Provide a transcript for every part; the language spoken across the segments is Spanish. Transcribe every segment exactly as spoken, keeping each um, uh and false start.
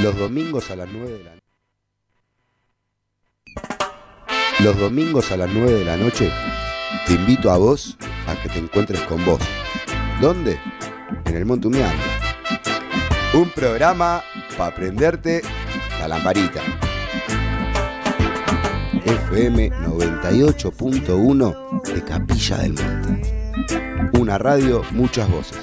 Los domingos a las nueve de la noche. Los domingos a las nueve de la noche te invito a vos a que te encuentres con vos. ¿Dónde? En el Montumiando. Un programa para prenderte la lamparita. F M noventa y ocho punto uno de Capilla del Monte. Una radio, muchas voces.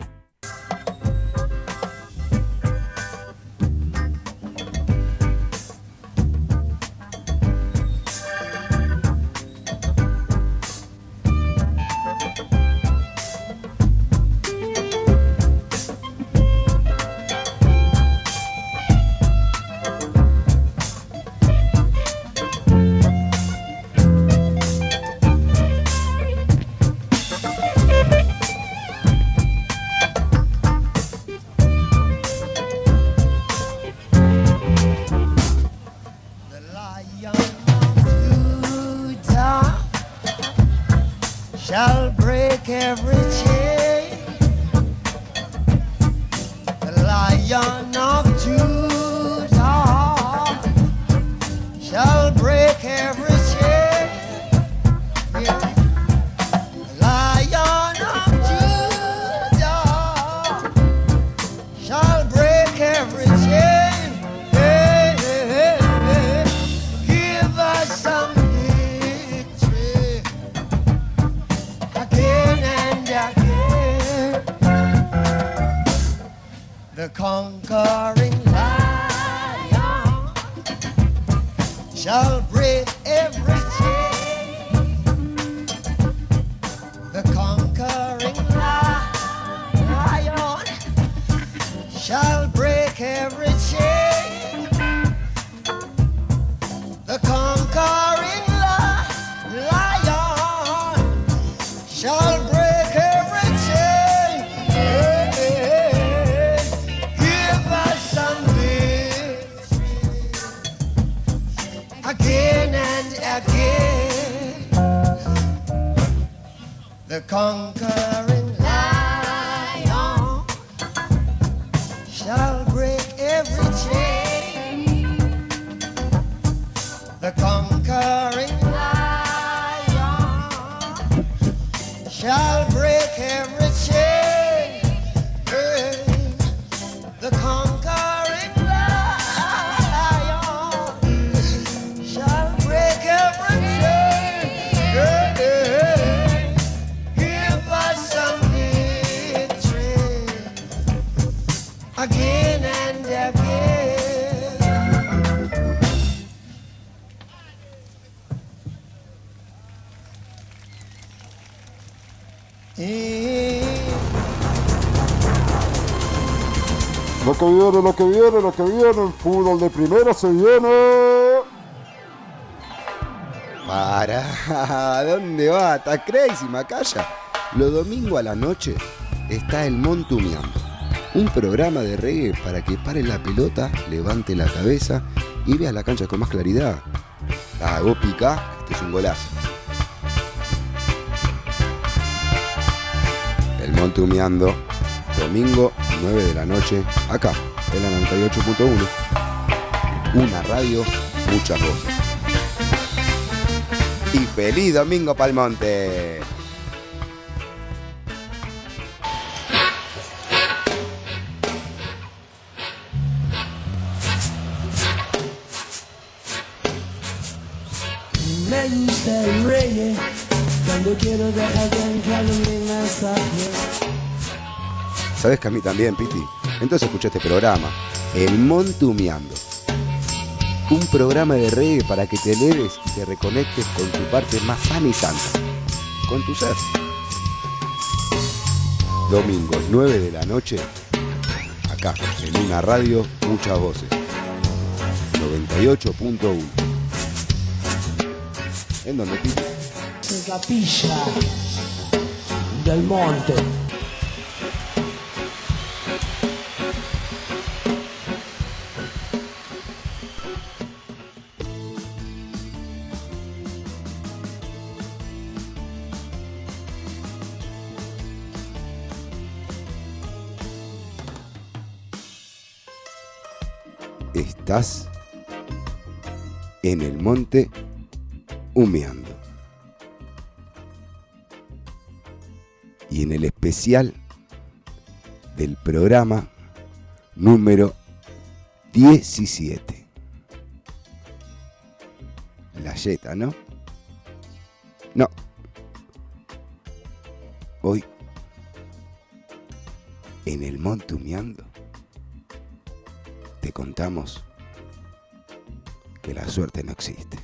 Lo que viene, lo que viene, lo que viene, el fútbol de primera se viene. Para, ¿dónde va? ¿Está crazy, Macaya? Los domingos a la noche está el Montumiando, un programa de reggae para que pare la pelota, levante la cabeza y vea la cancha con más claridad. Ah, vos picá, este es un golazo. El Montumiando, domingo nueve de la noche, acá, en la noventa y ocho punto uno. Una radio, muchas voces. Y feliz domingo pa'l monte. Me gusta el reggae, cuando quiero dejar tranquilo mi mensaje. ¿Sabes que a mí también, Piti? Entonces escuché este programa, El Montumiando. Un programa de reggae para que te eleves y te reconectes con tu parte más sana y santa, con tu ser. Domingos nueve de la noche, acá, en una radio, muchas voces. noventa y ocho punto uno. ¿En dónde, Piti? Es la Capilla del Monte. Estás en el monte humeando. Y en el especial del programa número diecisiete. La yeta, ¿no? No. Hoy, en el monte humeando, te contamos que la suerte no existe.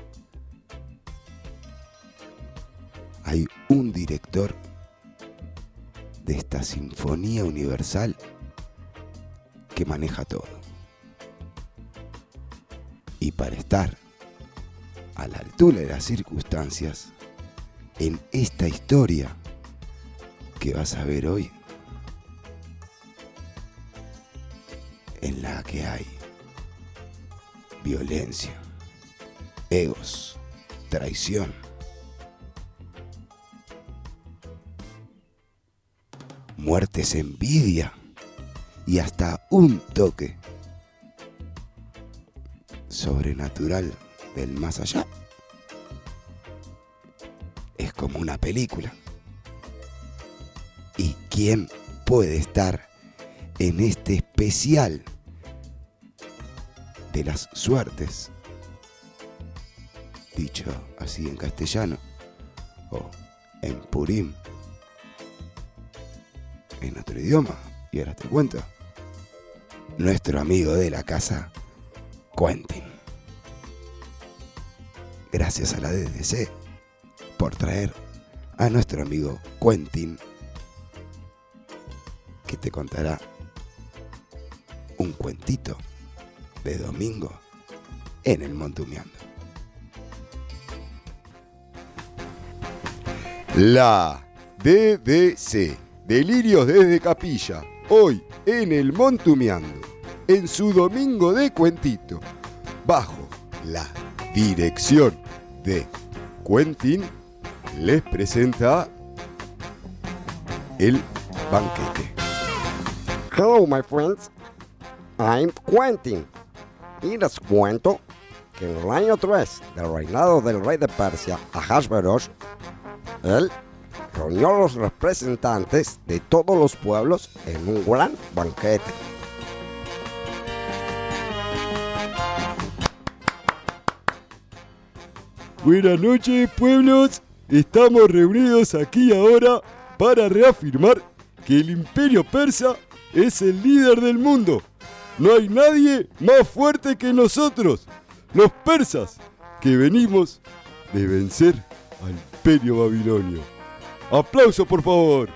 Hay un director de esta sinfonía universal que maneja todo. Y para estar a la altura de las circunstancias, en esta historia que vas a ver hoy, en la que hay violencia, egos, traición, muertes, envidia y hasta un toque sobrenatural del más allá. Es como una película. ¿Y quién puede estar en este especial de las suertes? Dicho así en castellano o en purim, en otro idioma, y ahora te cuento. Nuestro amigo de la casa, Quentin. Gracias a la D D C por traer a nuestro amigo Quentin, que te contará un cuentito de domingo en el monte humeando. La D D C, Delirios desde Capilla, hoy en el monte humeando, en su domingo de cuentito, bajo la dirección de Quentin, les presenta el banquete. Hello, my friends. I'm Quentin. Y les cuento que en el año tres del reinado del rey de Persia, Ahasverosh, él reunió a los representantes de todos los pueblos en un gran banquete. Buenas noches, pueblos. Estamos reunidos aquí ahora para reafirmar que el imperio persa es el líder del mundo. No hay nadie más fuerte que nosotros, los persas, que venimos de vencer al imperio babilonio. ¡Aplauso, por favor!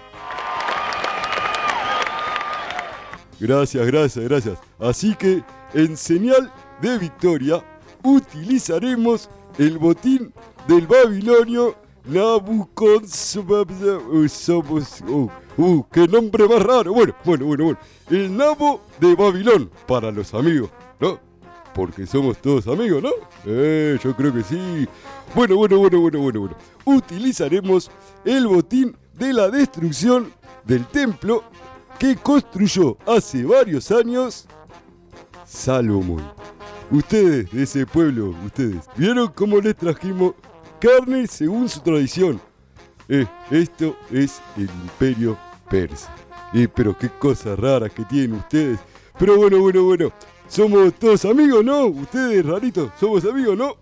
Gracias, gracias, gracias. Así que, en señal de victoria, utilizaremos el botín del babilonio Nabucodonosor. Uh, uh, ¡Qué nombre más raro! Bueno, bueno, bueno, bueno. El Nabo de Babilón, para los amigos, ¿no? Porque somos todos amigos, ¿no? Eh, yo creo que sí. Bueno, bueno, bueno, bueno, bueno, bueno. Utilizaremos el botín de la destrucción del templo que construyó hace varios años Salomón. Ustedes de ese pueblo, ustedes, ¿vieron cómo les trajimos carne según su tradición? Eh, esto es el imperio persa. Eh, pero qué cosas raras que tienen ustedes. Pero bueno, bueno, bueno. Somos todos amigos, ¿no? Ustedes, raritos, somos amigos, ¿no?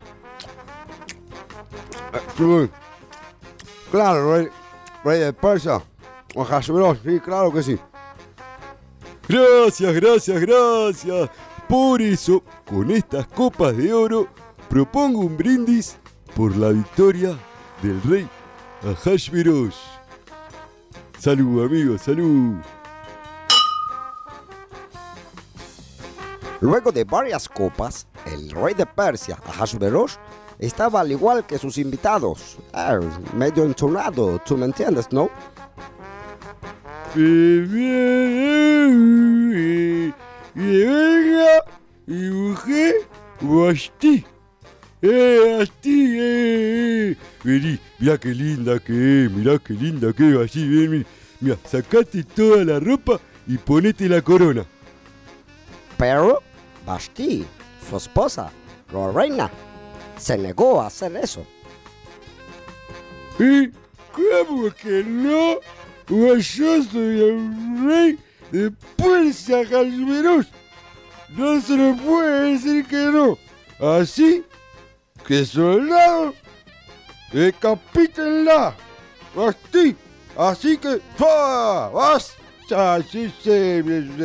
Claro, rey, rey de Persia, Ahasverosh, sí, claro que sí. Gracias, gracias, gracias. Por eso, con estas copas de oro, propongo un brindis por la victoria del rey Ahasverosh. Salud, amigos, salud. Luego de varias copas, el rey de Persia, Ahasverosh, estaba al igual que sus invitados. Ah, medio entonado, ¿tú me entiendes, no? Y venga y busqué Vashti. Eh, Vashti, eh. Vení, mirá qué linda que es, mirá qué linda que es Vashti. Ven, ven. Mirá, sacate toda la ropa y ponete la corona. Pero Vashti, su esposa, la reina, se negó a hacer eso. ¿Y cómo que no? Pues yo soy el rey de Persia, Hashverosh. No se le puede decir que no. Así que soldados, decapítenla. Vashti. Así que ¡pah! ¡Basta! Así se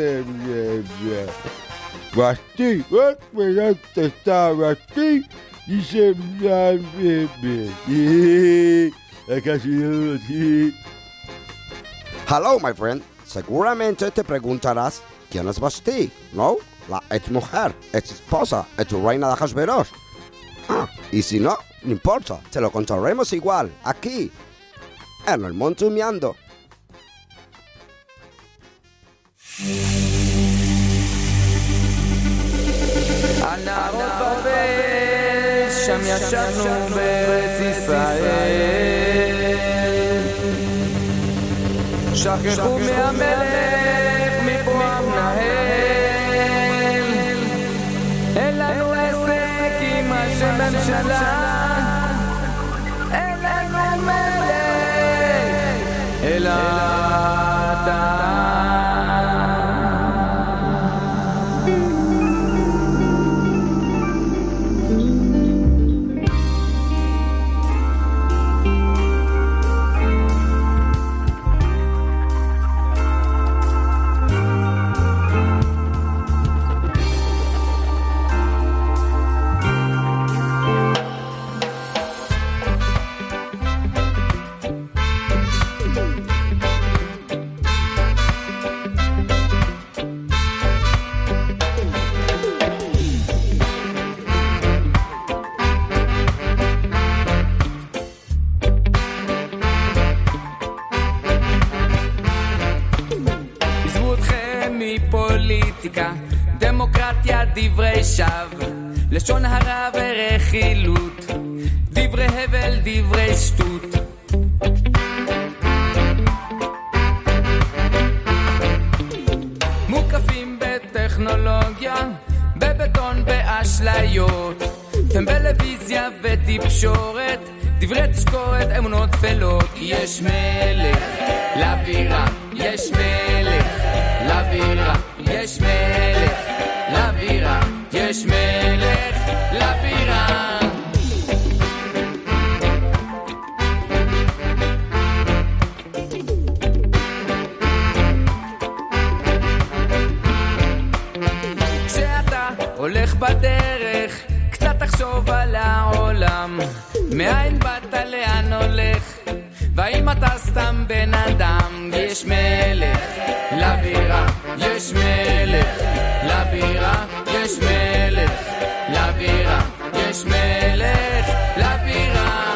Vashti, ¿dónde está Vashti? Y se acá sí. Hello, my friend. Seguramente te preguntarás quién es Vashti, ¿no? La ex mujer, ex esposa, ex reina de Hashverosh. Ah, y si no, no importa, te lo contaremos igual, aquí, en el Monte Humeando. הנערות בבל, שם ישבנו בארץ ישראל. שכחו מהמלך, מפה המנהל. אין לנו עסק עם השם ממשלה, אין לנו מלך, אלא אתה. דמוקרטיה דברי שווא, לשון הרע ורכילות, דברי הבל דברי שטות. מוקפים בטכנולוגיה, בבטון באשליות, טלוויזיה ותקשורת, דברי תשקורת אמונות תפלות. יש מלך לבירה, יש מלך לבירה, יש מלך לבירה, יש מלך לבירה. כשאתה הולך בדרך, קצת תחשוב על העולם, מאין באת לאן הולך, והאם אתה סתם בן אדם. יש מלך לבירה, יש מלך לבירה, יש מלך לבירה, יש מלך לבירה.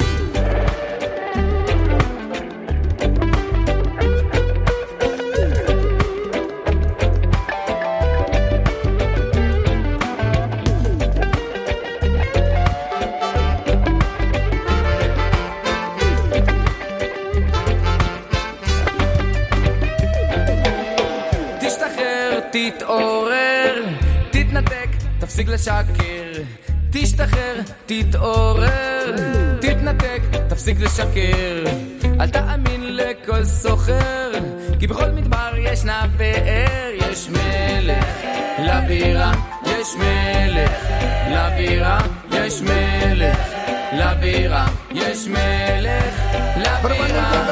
תתעורר, תתנתק, תפסיק לשקר. תשתחרר, תתעורר, תתנתק, תפסיק לשקר. אל תאמין לכל סוחר, כי בכל מדבר ישנה באר. יש מלך לבירה, יש מלך לבירה, יש מלך לבירה, יש מלך לבירה.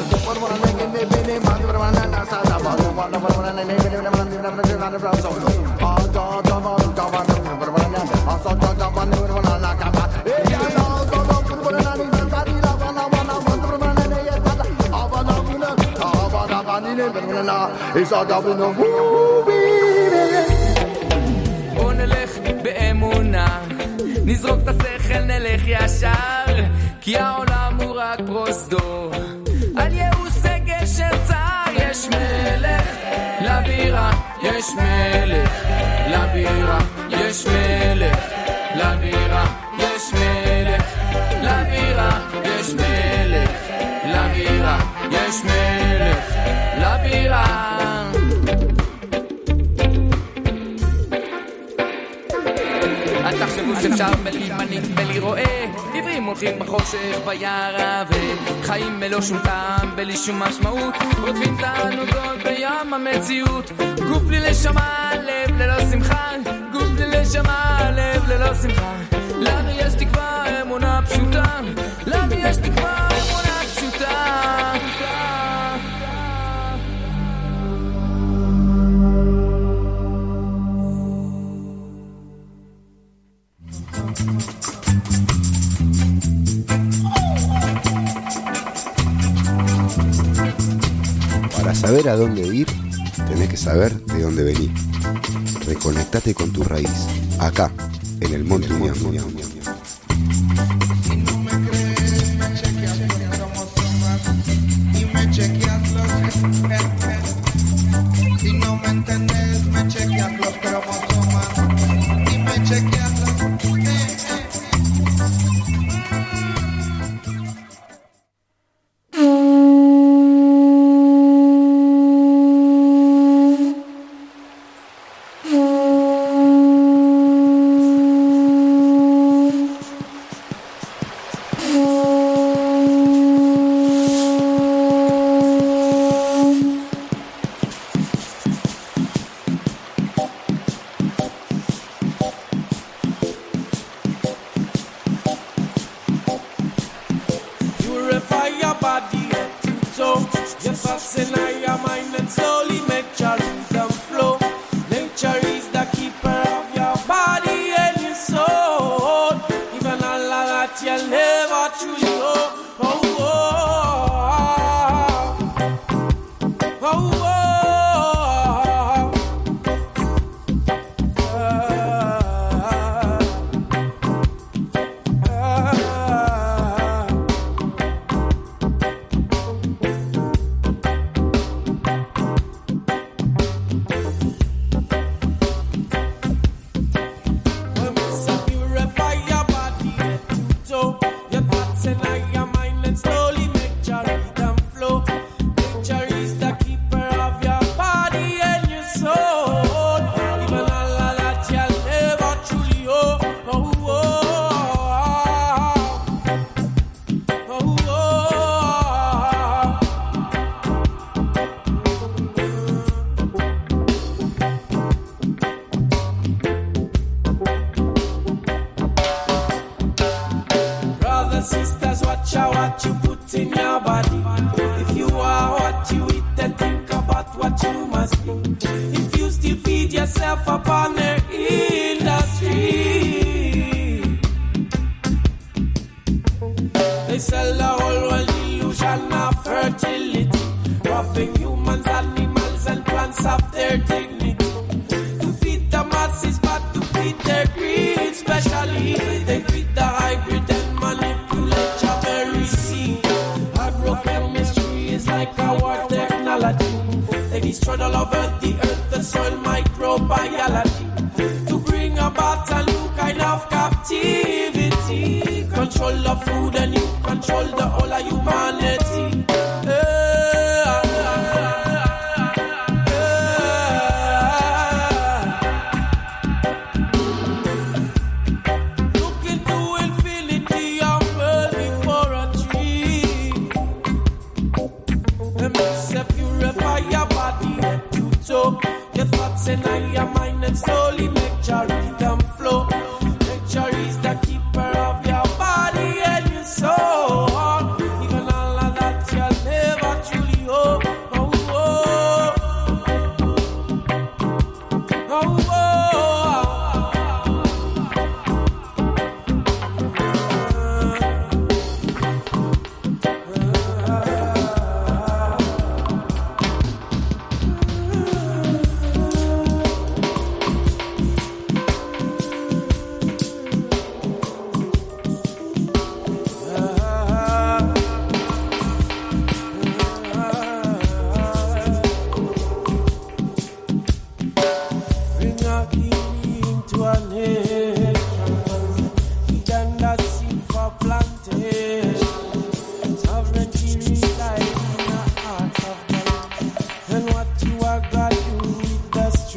בוא נלך באמונה, נזרוק את השכל, נלך ישר, כי העולם הוא רק פרוזדור, על ייאוש גשר צער. יש מלך לבירה, יש מלך לבירה, יש מלך לבירה, יש מלך לבירה, יש מלך לבירה, יש מלך לבירה. הייתי רואה עברים הולכים בחושך ביער וחיים מלא שום טעם בלי שום משמעות רודפים תענוגות בים המציאות גוף בלי לשמה לב ללא שמחה גוף בלי לשמה לב ללא שמחה לנו יש תקווה אמונה פשוטה לנו יש תקווה אמונה פשוטה Para saber a dónde ir, tenés que saber de dónde venir. Reconectate con tu raíz, acá, en el Monte Unión. Si no me entendés, me chequeas los cromosomas y me chequeas los...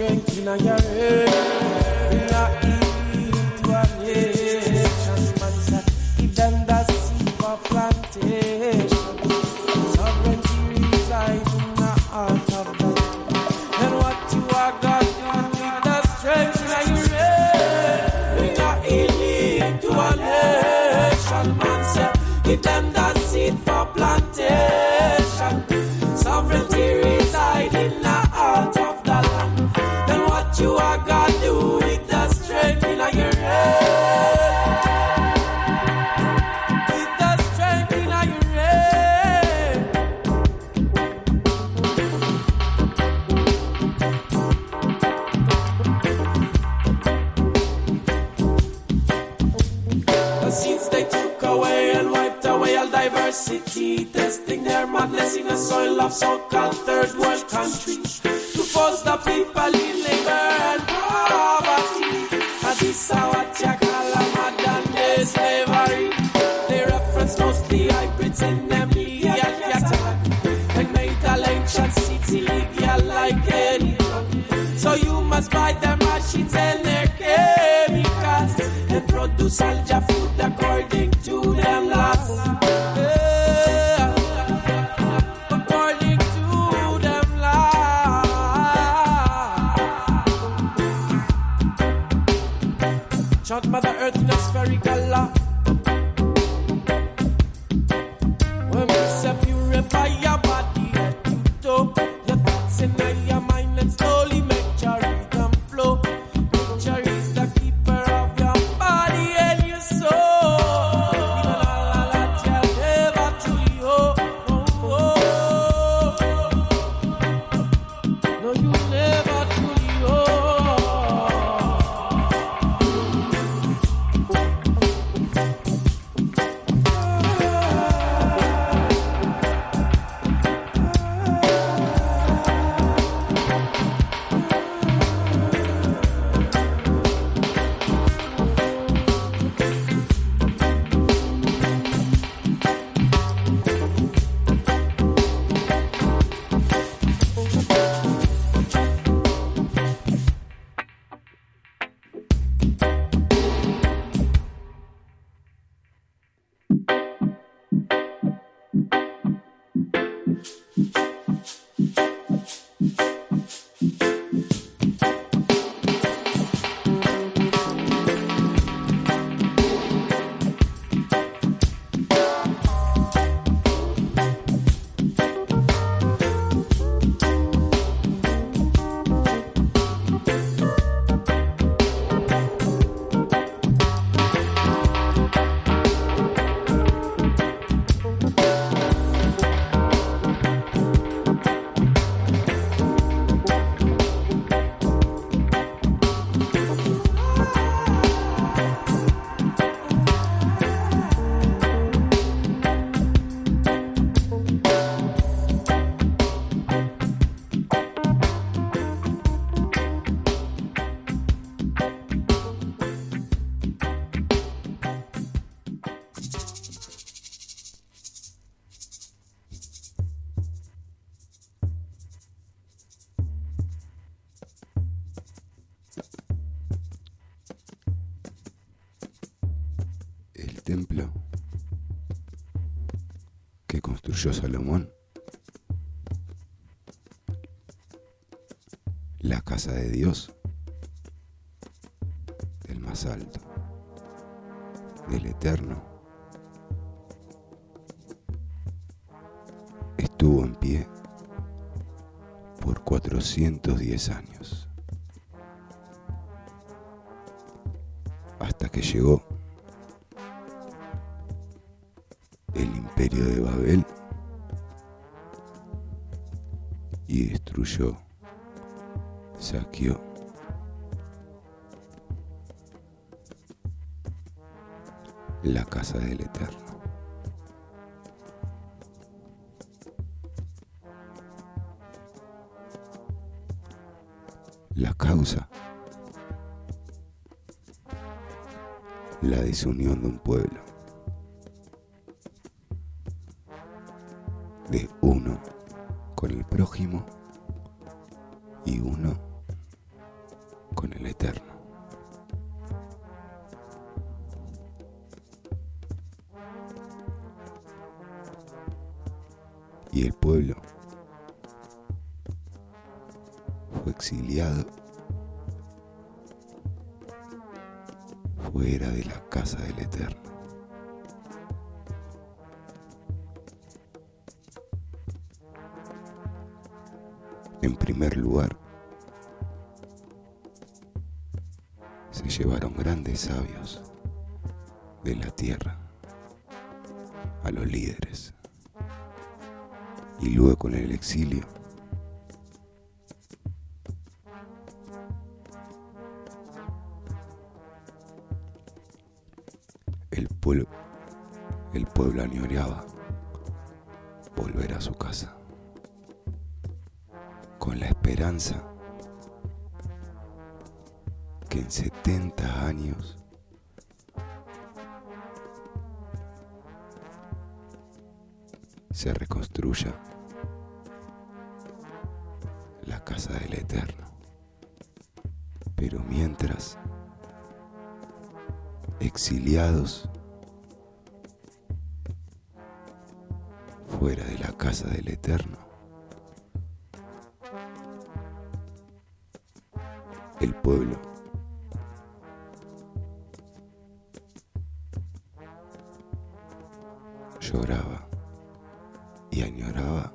Strength in your head, in your ear to a nation, man's university, testing their madness in a soil of so-called third world countries to force the people in labor and poverty. And this is what you call a modern day slavery. They reference mostly hybrids in them media catalog and made all ancient seeds illegal like any drug. So you must buy their machines and their chemicals and produce all your food according to them laws. Yeah, according to them laws. Chant Mother Earth in a spherical law. When we say purify your body, let you do your thoughts in your mind and slowly make your rhythm flow. Nature is the keeper of your body and your soul. Even all that you never truly owe. Oh, oh. No, you never truly owe. El templo que construyó Salomón, la casa de Dios, del más alto, del Eterno, estuvo en pie por cuatrocientos diez años, hasta que llegó el imperio de Babel y destruyó, saqueó la casa del Eterno. La causa, la desunión de un pueblo, de uno con el prójimo y uno con el Eterno. Y el pueblo fue exiliado fuera de la casa del Eterno. En primer lugar, se llevaron grandes sabios de la tierra a los líderes, y luego con el exilio el pueblo, el pueblo añoreaba volver a su casa, con la esperanza que en setenta años se reconstruya la casa del Eterno. Pero mientras, exiliados fuera de la casa del Eterno, el pueblo lloraba y añoraba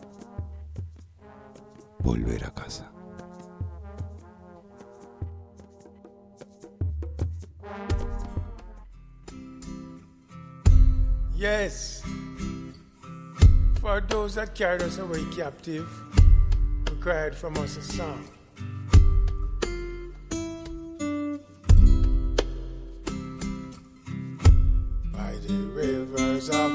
volver a casa. Yes, for those that carried us away captive, required from us a song. By the rivers of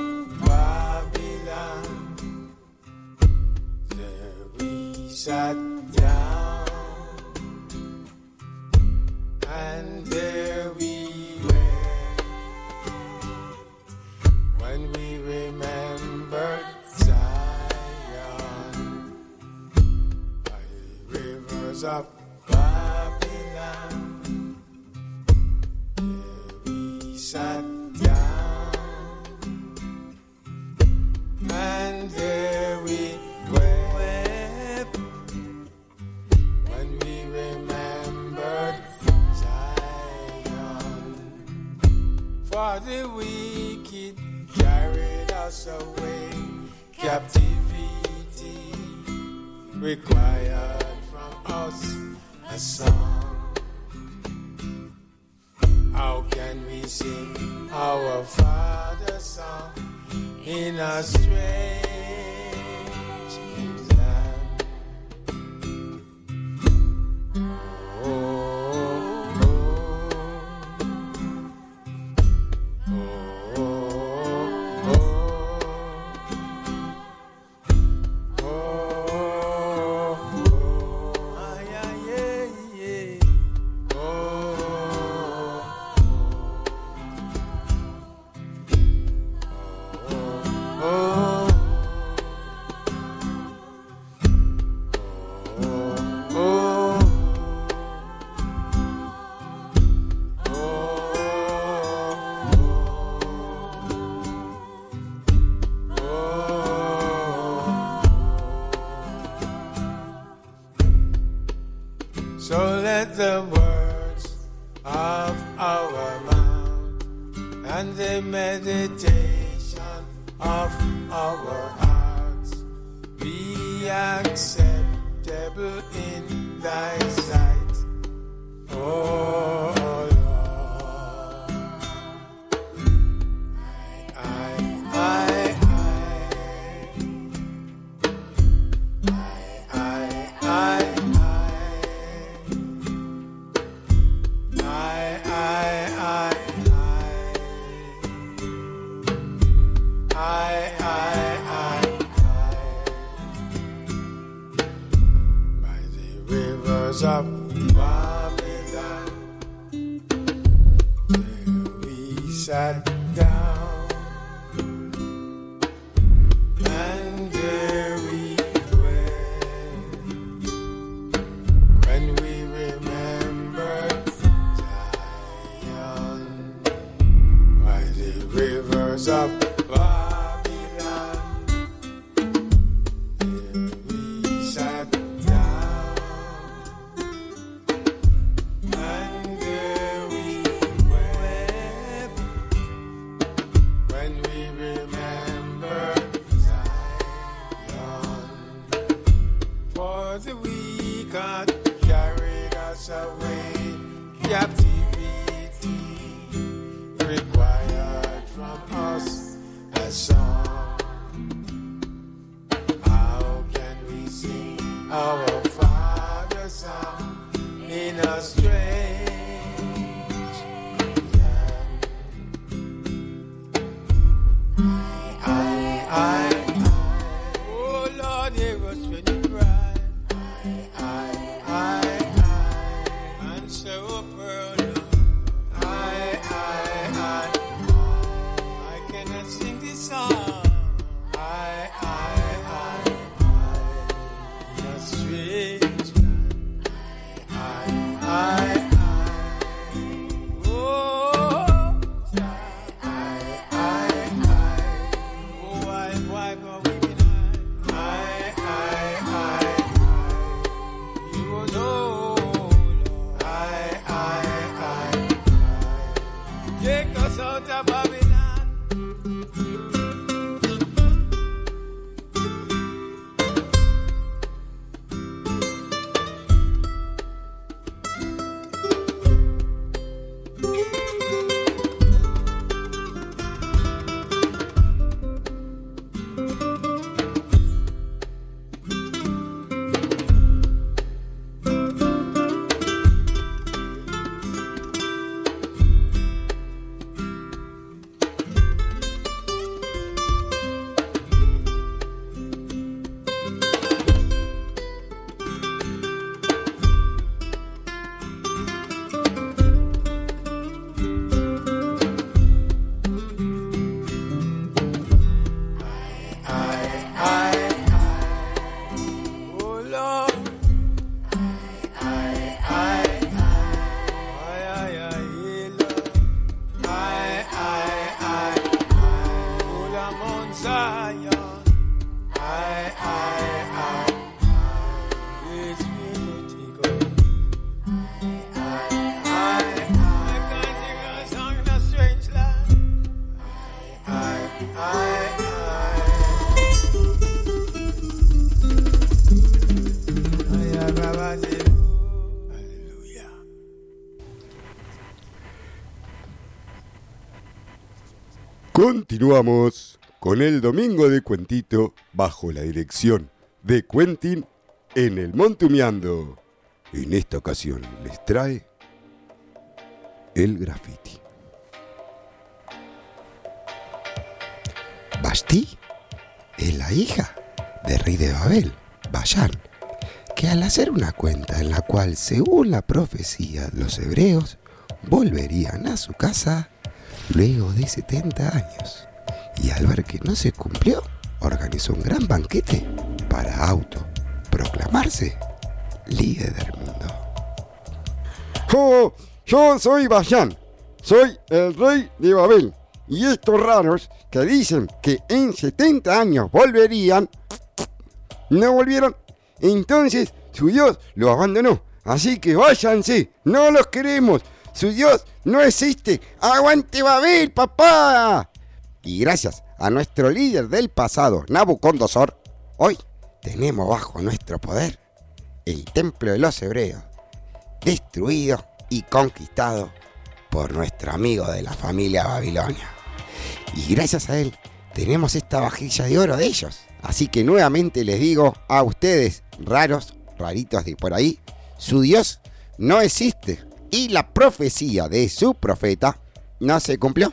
Babylon, there we sat down, and there we when we remembered Zion, by the rivers of Babylon, there we sat down, and there we wept, when we remembered Zion, for the wicked carried us away, captivity required from us a song. How can we sing our Father's song in a strange land? Oh, so let the words of our mouth and the meditation of our hearts be acceptable in thy sight, oh Lord. I, I, I, I, I, of Babylon, there we sat down, and there we went, when we remembered Zion, by the rivers of Babylon, there we sat down. The weak God carried us away, captivity required from us a song. How can we sing our Father's song in a strange land? I, I, I Continuamos con el Domingo de Cuentito bajo la dirección de Quentin en el Montumeando. En esta ocasión les trae el graffiti. Vashti es la hija del rey de Babel, Bayán, que al hacer una cuenta en la cual, según la profecía, los hebreos volverían a su casa luego de setenta años, y al ver que no se cumplió, organizó un gran banquete para autoproclamarse líder del mundo. Oh, yo soy Bayán, soy el rey de Babel, y estos raros que dicen que en setenta años volverían, no volvieron. Entonces su Dios los abandonó, así que váyanse, no los queremos, su Dios no existe, ¡aguante Babel, papá! Y gracias a nuestro líder del pasado, Nabucodonosor, hoy tenemos bajo nuestro poder el templo de los hebreos, destruido y conquistado por nuestro amigo de la familia Babilonia. Y gracias a él tenemos esta vajilla de oro de ellos. Así que nuevamente les digo a ustedes, raros, raritos de por ahí, su Dios no existe y la profecía de su profeta no se cumplió.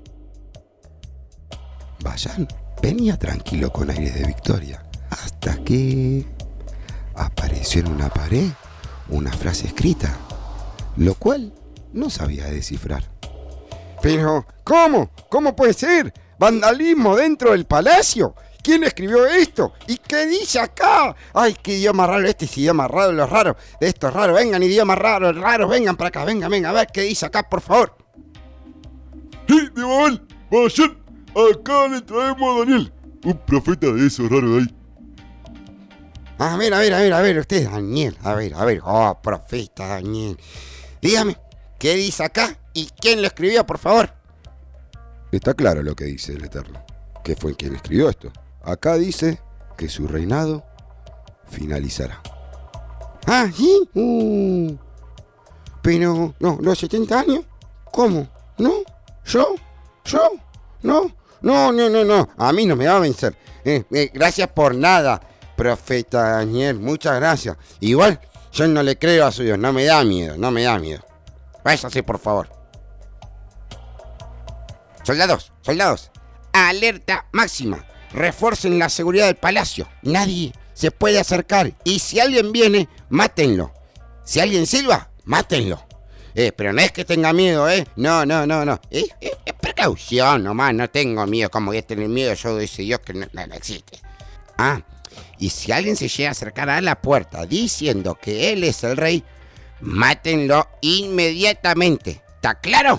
Bayán venía tranquilo con aires de victoria, hasta que apareció en una pared una frase escrita, lo cual no sabía descifrar. Pero, ¿cómo? ¿Cómo puede ser? ¿Vandalismo dentro del palacio? ¿Quién escribió esto? ¿Y qué dice acá? ¡Ay, qué idioma raro! Este es idioma raro de los raros. De estos raros. Vengan, idiomas raros, raros. Vengan para acá, vengan, vengan. A ver qué dice acá, por favor. ¡Sí, de Babel! ¡Vayan! Acá le traemos a Daniel, un profeta de esos raros de ahí. A ver, a ver, a ver, a ver. Usted, Daniel. A ver, a ver. Oh, profeta Daniel. Dígame, ¿qué dice acá? ¿Y quién lo escribió, por favor? Está claro lo que dice el Eterno, que fue quien escribió esto. Acá dice que su reinado finalizará. Ah, ¿sí? Uh, pero, no, ¿los setenta años? ¿Cómo? ¿No? ¿Yo? ¿Yo? ¿No? No, no, no, no. A mí no me va a vencer. Eh, eh, gracias por nada, profeta Daniel. Muchas gracias. Igual, yo no le creo a su Dios. No me da miedo, no me da miedo. Váyase, por favor. Soldados, soldados. Alerta máxima. Refuercen la seguridad del palacio. Nadie se puede acercar. Y si alguien viene, mátenlo. Si alguien silba, mátenlo. Eh, pero no es que tenga miedo, ¿eh? No, no, no, no. Es, es, es precaución nomás. No tengo miedo. ¿Cómo voy a tener miedo yo de ese Dios que no, no, no existe? Ah, y si alguien se llega a acercar a la puerta diciendo que él es el rey, mátenlo inmediatamente. ¿Está claro?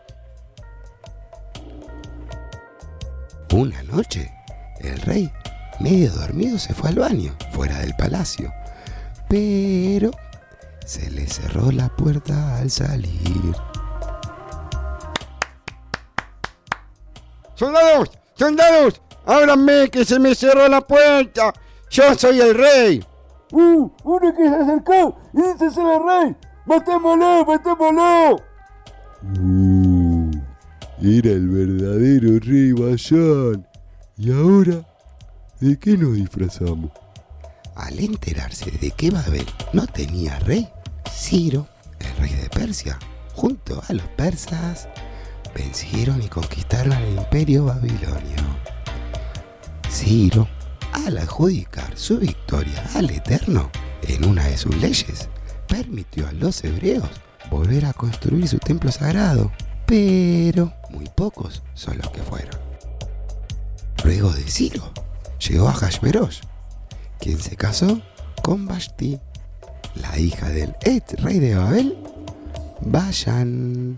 Una noche, el rey, medio dormido, se fue al baño, fuera del palacio. Pero se le cerró la puerta al salir. ¡Soldados! ¡Soldados! ¡Ábranme que se me cerró la puerta! ¡Yo soy el rey! ¡Uh! ¡Uno que se acercó! ¡Y dice ser el rey! ¡Matémoslo! ¡Matémoslo! Uh, era el verdadero rey Bayán. ¿Y ahora de qué nos disfrazamos? Al enterarse de que Babel no tenía rey, Ciro, el rey de Persia, junto a los persas, vencieron y conquistaron el imperio babilonio. Ciro, al adjudicar su victoria al Eterno en una de sus leyes, permitió a los hebreos volver a construir su templo sagrado, pero muy pocos son los que fueron. Luego de Ciro, llegó a Hashverosh, quien se casó con Vashti, la hija del ex rey de Babel, Bayán.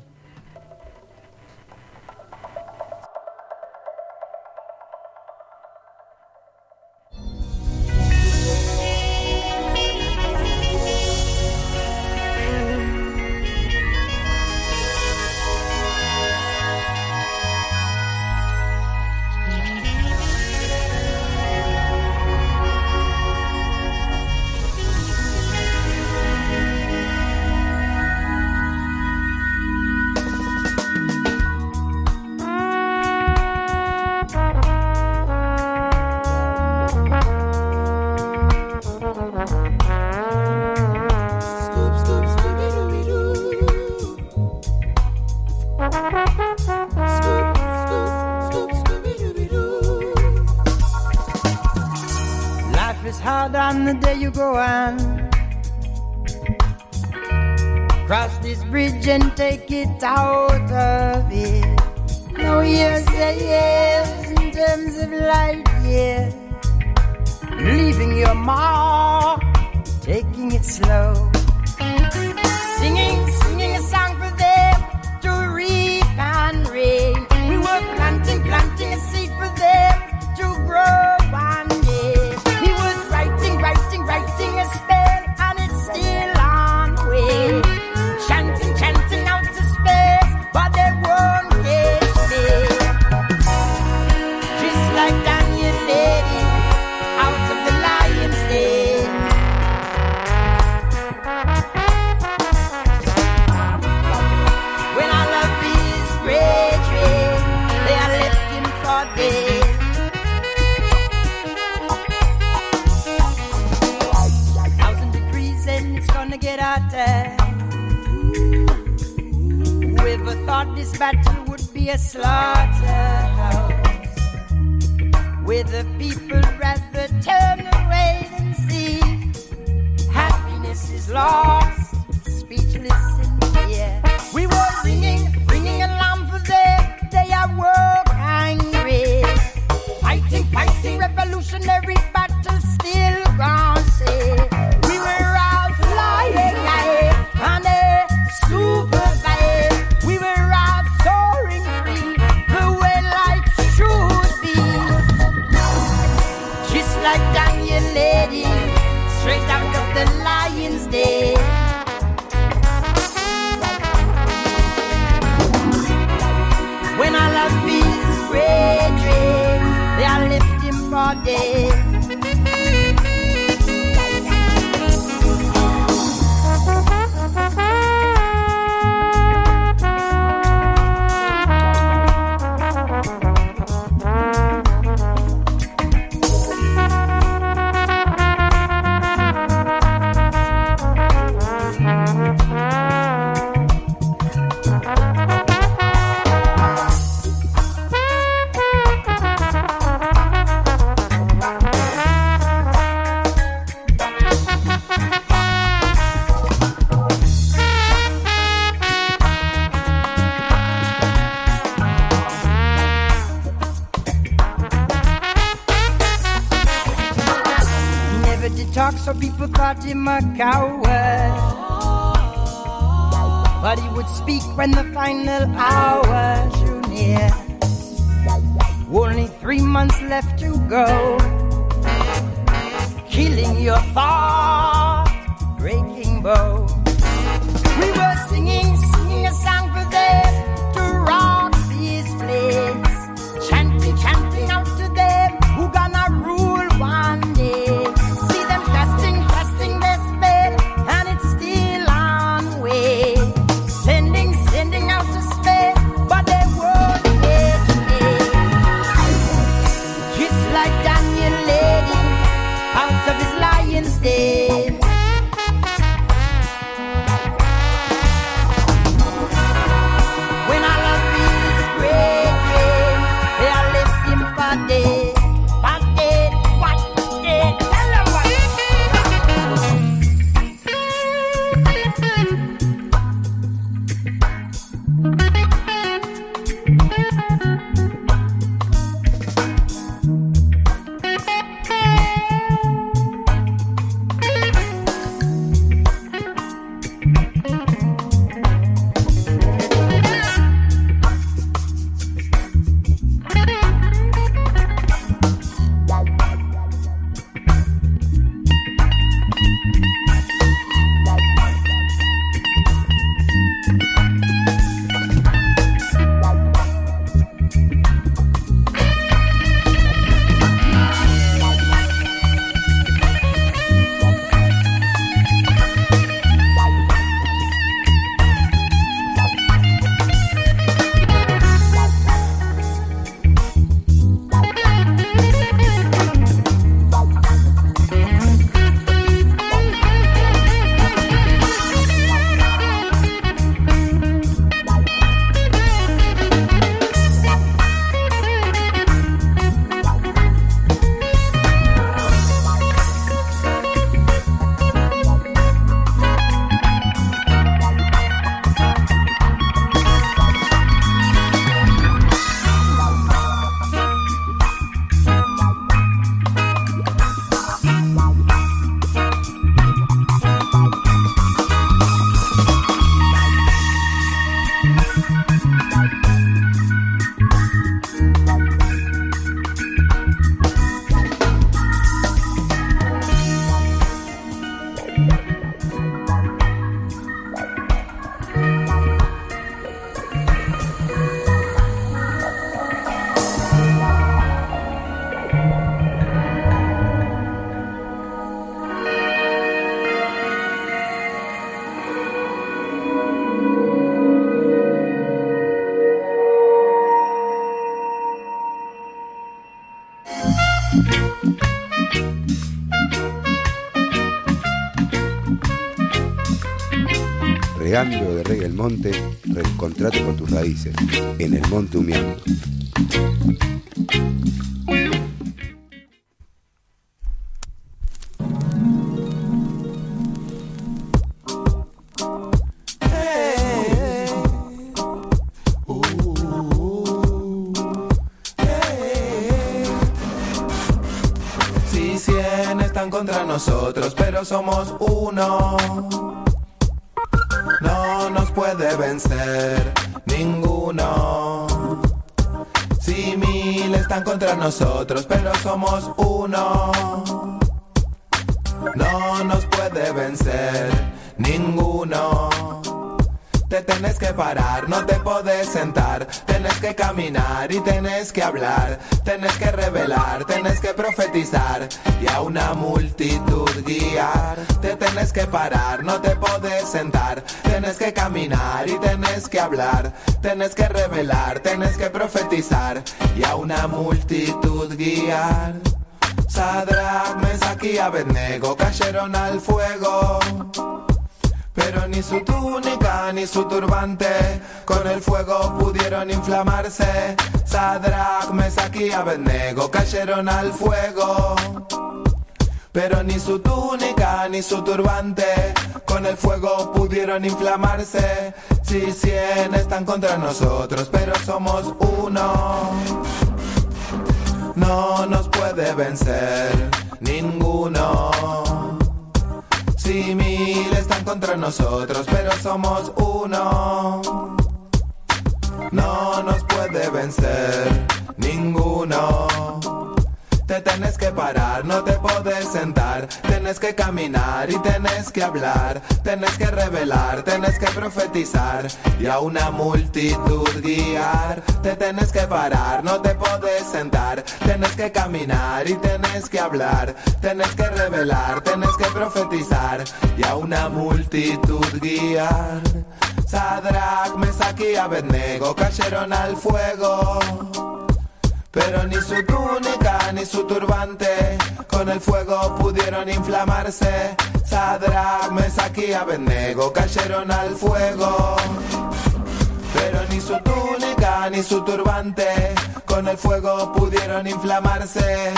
you go on. Cross this bridge and take it out of it. No years and years in terms of light years. Leaving your mark, taking it slow. Singing, singing a song for them to reap and rain. We were planting, planting a seed for them to grow one day. He was writing, writing, writing a spell, and it's still on way. Chanting, chanting out to space, but they won't catch me. Just like Daniel lady out of the lion's den. When all of his brethren, they are left him for dead. Thousand degrees and it's gonna get hotter. Whoever thought this battle would be a slaughterhouse, where the people rather turn away than see. Happiness is lost, speechless in fear. We were ringing, ringing alarm for them. They are woke angry, fighting, fighting revolutionary battle still gone say. We were all flying high on a super fire. We were all soaring free, the way life should be. Just like Daniel lady, straight out of the lion's den. When all of his brethren, they are left him for dead. Never did talk, so people thought him a coward. But he would speak when the final hour drew near. Only three months left to go. Killing your thought, breaking bow. We were singing, singing a song for them to rock this place. Chanting, chanting out to them who gonna rule one day. See them casting, casting their spell, and it's still on way. Sending, sending out to space, but they won't get me. Just like Daniel lady out of his lion's den. regando de reggae el monte, reencontrate con tus raíces, en el monte humeando. Contra nosotros, pero somos uno. No nos puede vencer ninguno. Si mil están contra nosotros, pero somos uno. No nos puede vencer ninguno. Te tenés que parar, no te podés sentar. Tenés que caminar y tenés que hablar. Tenés que revelar, tenés que profetizar y a una multitud guiar. Te tenés que parar, no te podés sentar. Tenés que caminar y tenés que hablar. Tenés que revelar, tenés que profetizar y a una multitud guiar. Sadrach, Mesach y Abednego cayeron al fuego, pero ni su túnica ni su turbante con el fuego pudieron inflamarse. Sadrach, Mesach y Abednego cayeron al fuego, pero ni su túnica ni su turbante con el fuego pudieron inflamarse. Si cien están contra nosotros, pero somos uno. No nos puede vencer ninguno. Si mil están contra nosotros, pero somos uno. No nos puede vencer ninguno. Te tenés que parar, no te podés sentar. Tenés que caminar y tenés que hablar. Tenés que revelar, tenés que profetizar y a una multitud guiar. Te tenés que parar, no te podés sentar. Tenés que caminar y tenés que hablar. Tenés que revelar, tenés que profetizar y a una multitud guiar. Sadrach, Mesach y Abednego cayeron al fuego, pero ni su túnica ni su turbante con el fuego pudieron inflamarse. Sadrach, Mesach y Abednego cayeron al fuego, pero ni su túnica ni su turbante con el fuego pudieron inflamarse.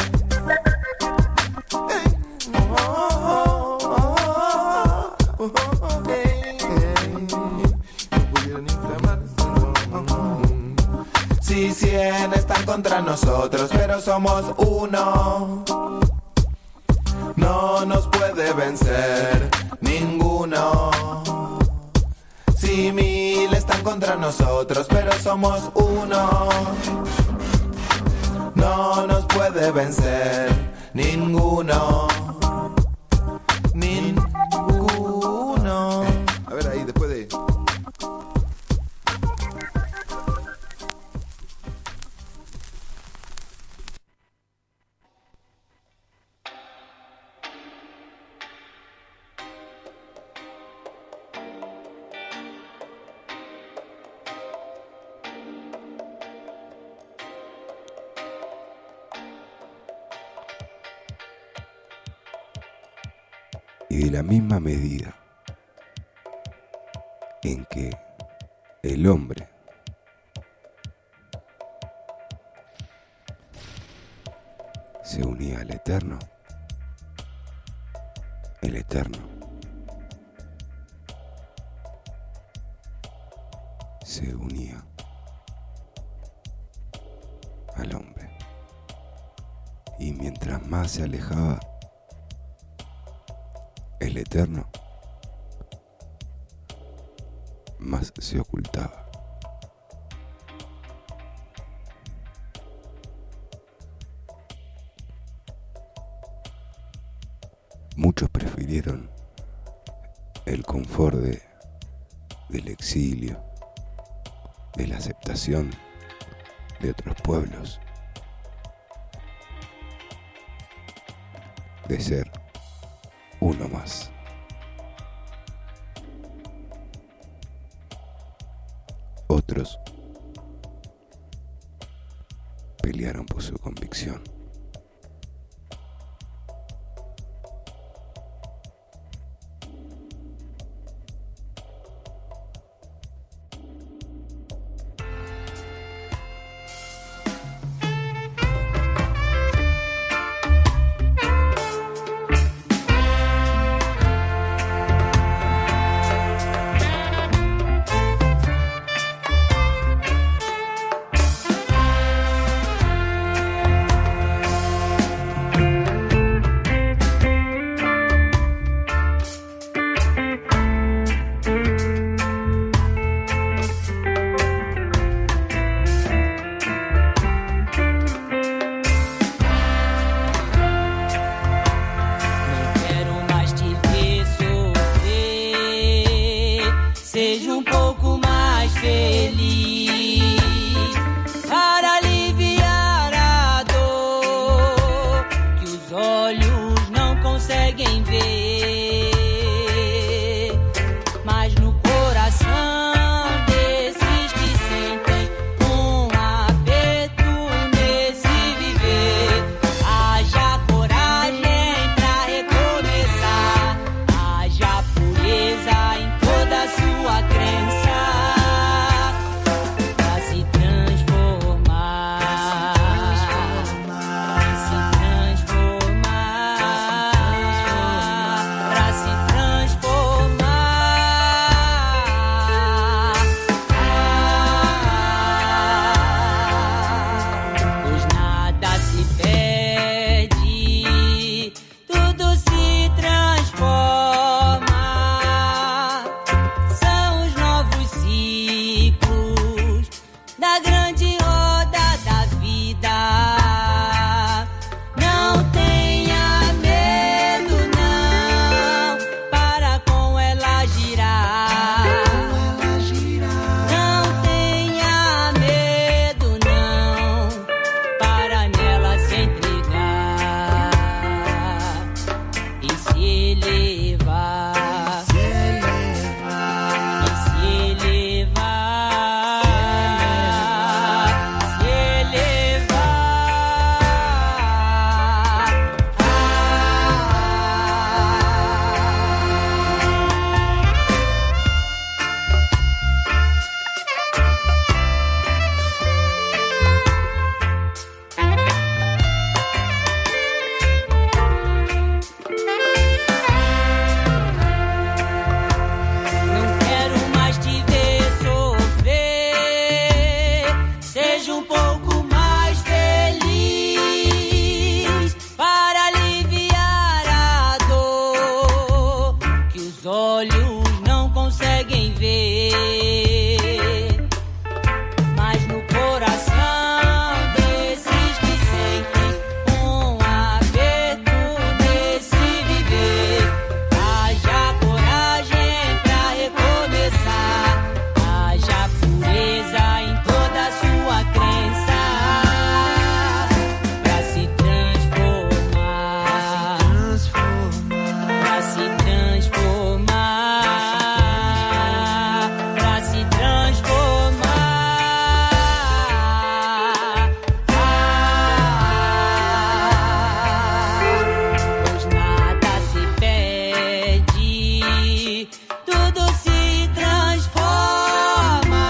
Si cien están contra nosotros, pero somos uno. No nos puede vencer ninguno. Si mil están contra nosotros, pero somos uno. No nos puede vencer ninguno. Ninguno. A ver ahí, después de... Y de la misma medida en que el hombre se unía al Eterno, el Eterno se unía al hombre. Y mientras más se alejaba el Eterno, más se ocultaba. Muchos prefirieron el confort de, del exilio, de la aceptación de otros pueblos, de ser uno más. Otros pelearon por su convicción. seja um pouco mais feliz, para aliviar a dor que os olhos não conseguem ver, mas no coração desses que sentem um aperto nesse viver, haja coragem pra recomeçar, haja pureza em toda a sua crença, pra se transformar, se transformar, pra se transformar. Pois nada se perde, tudo se transforma. São os novos ciclos da grande roda da vida. Não tenha medo, não, para com ela girar. Não tenha medo, não, para nela se entregar e se elevar, e se elevar, se elevar. Não quero mais te ver sofrer, seja um pouco mais feliz, para aliviar a dor que os olhos não conseguem ver, mas no coração desses que sentem um aperto nesse viver, haja coragem pra recomeçar, haja pureza em toda a sua crença, pra se transformar, pra se transformar, pra se transformar. Pois nada se perde, tudo se transforma.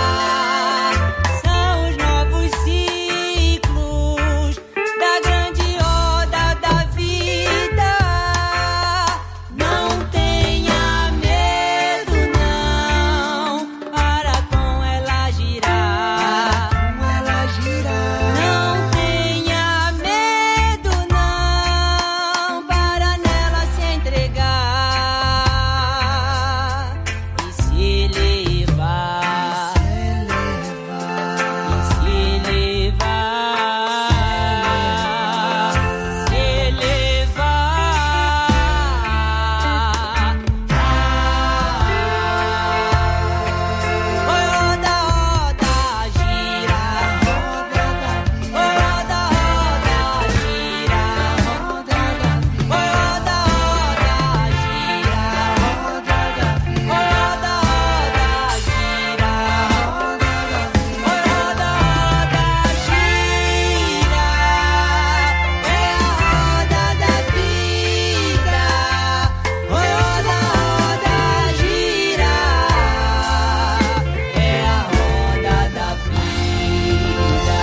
São os novos ciclos da grande roda da vida. Não tenha medo, não, para com ela girar. Não tenha medo, não, para nela se entregar e se elevar, e se elevar, se elevar. Oi, roda, roda, gira. Oi, roda, roda, gira. Oi, roda, roda, gira. Oi, roda, roda, gira. Oi, roda, roda, gira. É a roda da vida. Oi, roda, roda, gira. É a roda da vida.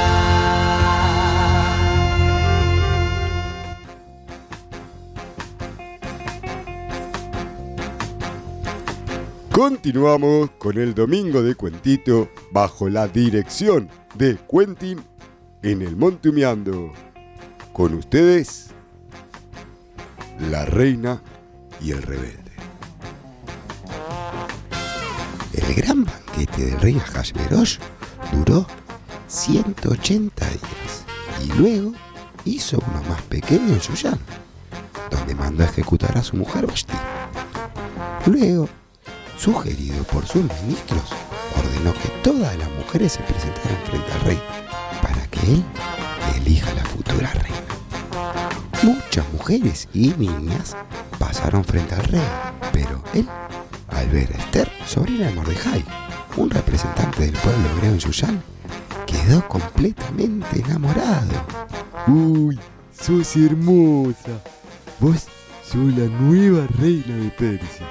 Continuamos con el Domingo de Cuentito bajo la dirección de Quentin en el Monte Humeando. Con ustedes, la reina y el rebelde. El gran banquete del rey Ahasverosh duró ciento ochenta días y luego hizo uno más pequeño en Shushan, donde mandó a ejecutar a su mujer Vashti. Luego sugerido por sus ministros, ordenó que todas las mujeres se presentaran frente al rey para que él elija la futura reina. Muchas mujeres y niñas pasaron frente al rey, pero él, al ver a Esther, sobrina de Mordejai, un representante del pueblo hebreo en Shushan, quedó completamente enamorado. Uy, sos hermosa. Vos sos la nueva reina de Persia.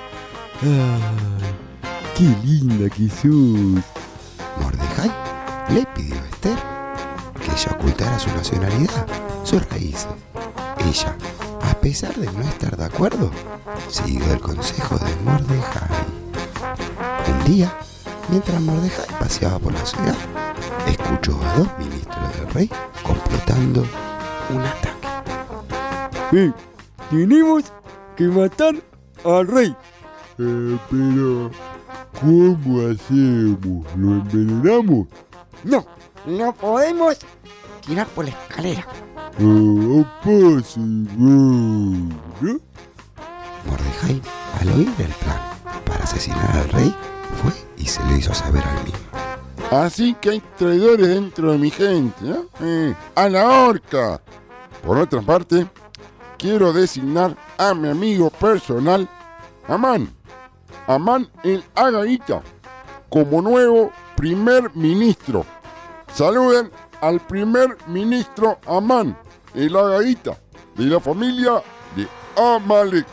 Ay, qué linda que sos. Mordejai le pidió a Esther que ella ocultara su nacionalidad, sus raíces. Ella, a pesar de no estar de acuerdo, siguió el consejo de Mordejai. Un día, mientras Mordejai paseaba por la ciudad, escuchó a dos ministros del rey complotando un ataque. Eh, tenemos que matar al rey. Eh, pero, ¿cómo hacemos? ¿Lo envenenamos? No, no podemos tirar por la escalera. Oh, posible, ¿no? Mordejai, al oír el plan para asesinar al rey, fue y se lo hizo saber al mismo. Así que hay traidores dentro de mi gente, ¿no? Eh, ¡A la horca! Por otra parte, quiero designar a mi amigo personal, Amán, Amán el Agaíta, como nuevo primer ministro. Saluden al primer ministro Amán el Agaíta, de la familia de Amalek.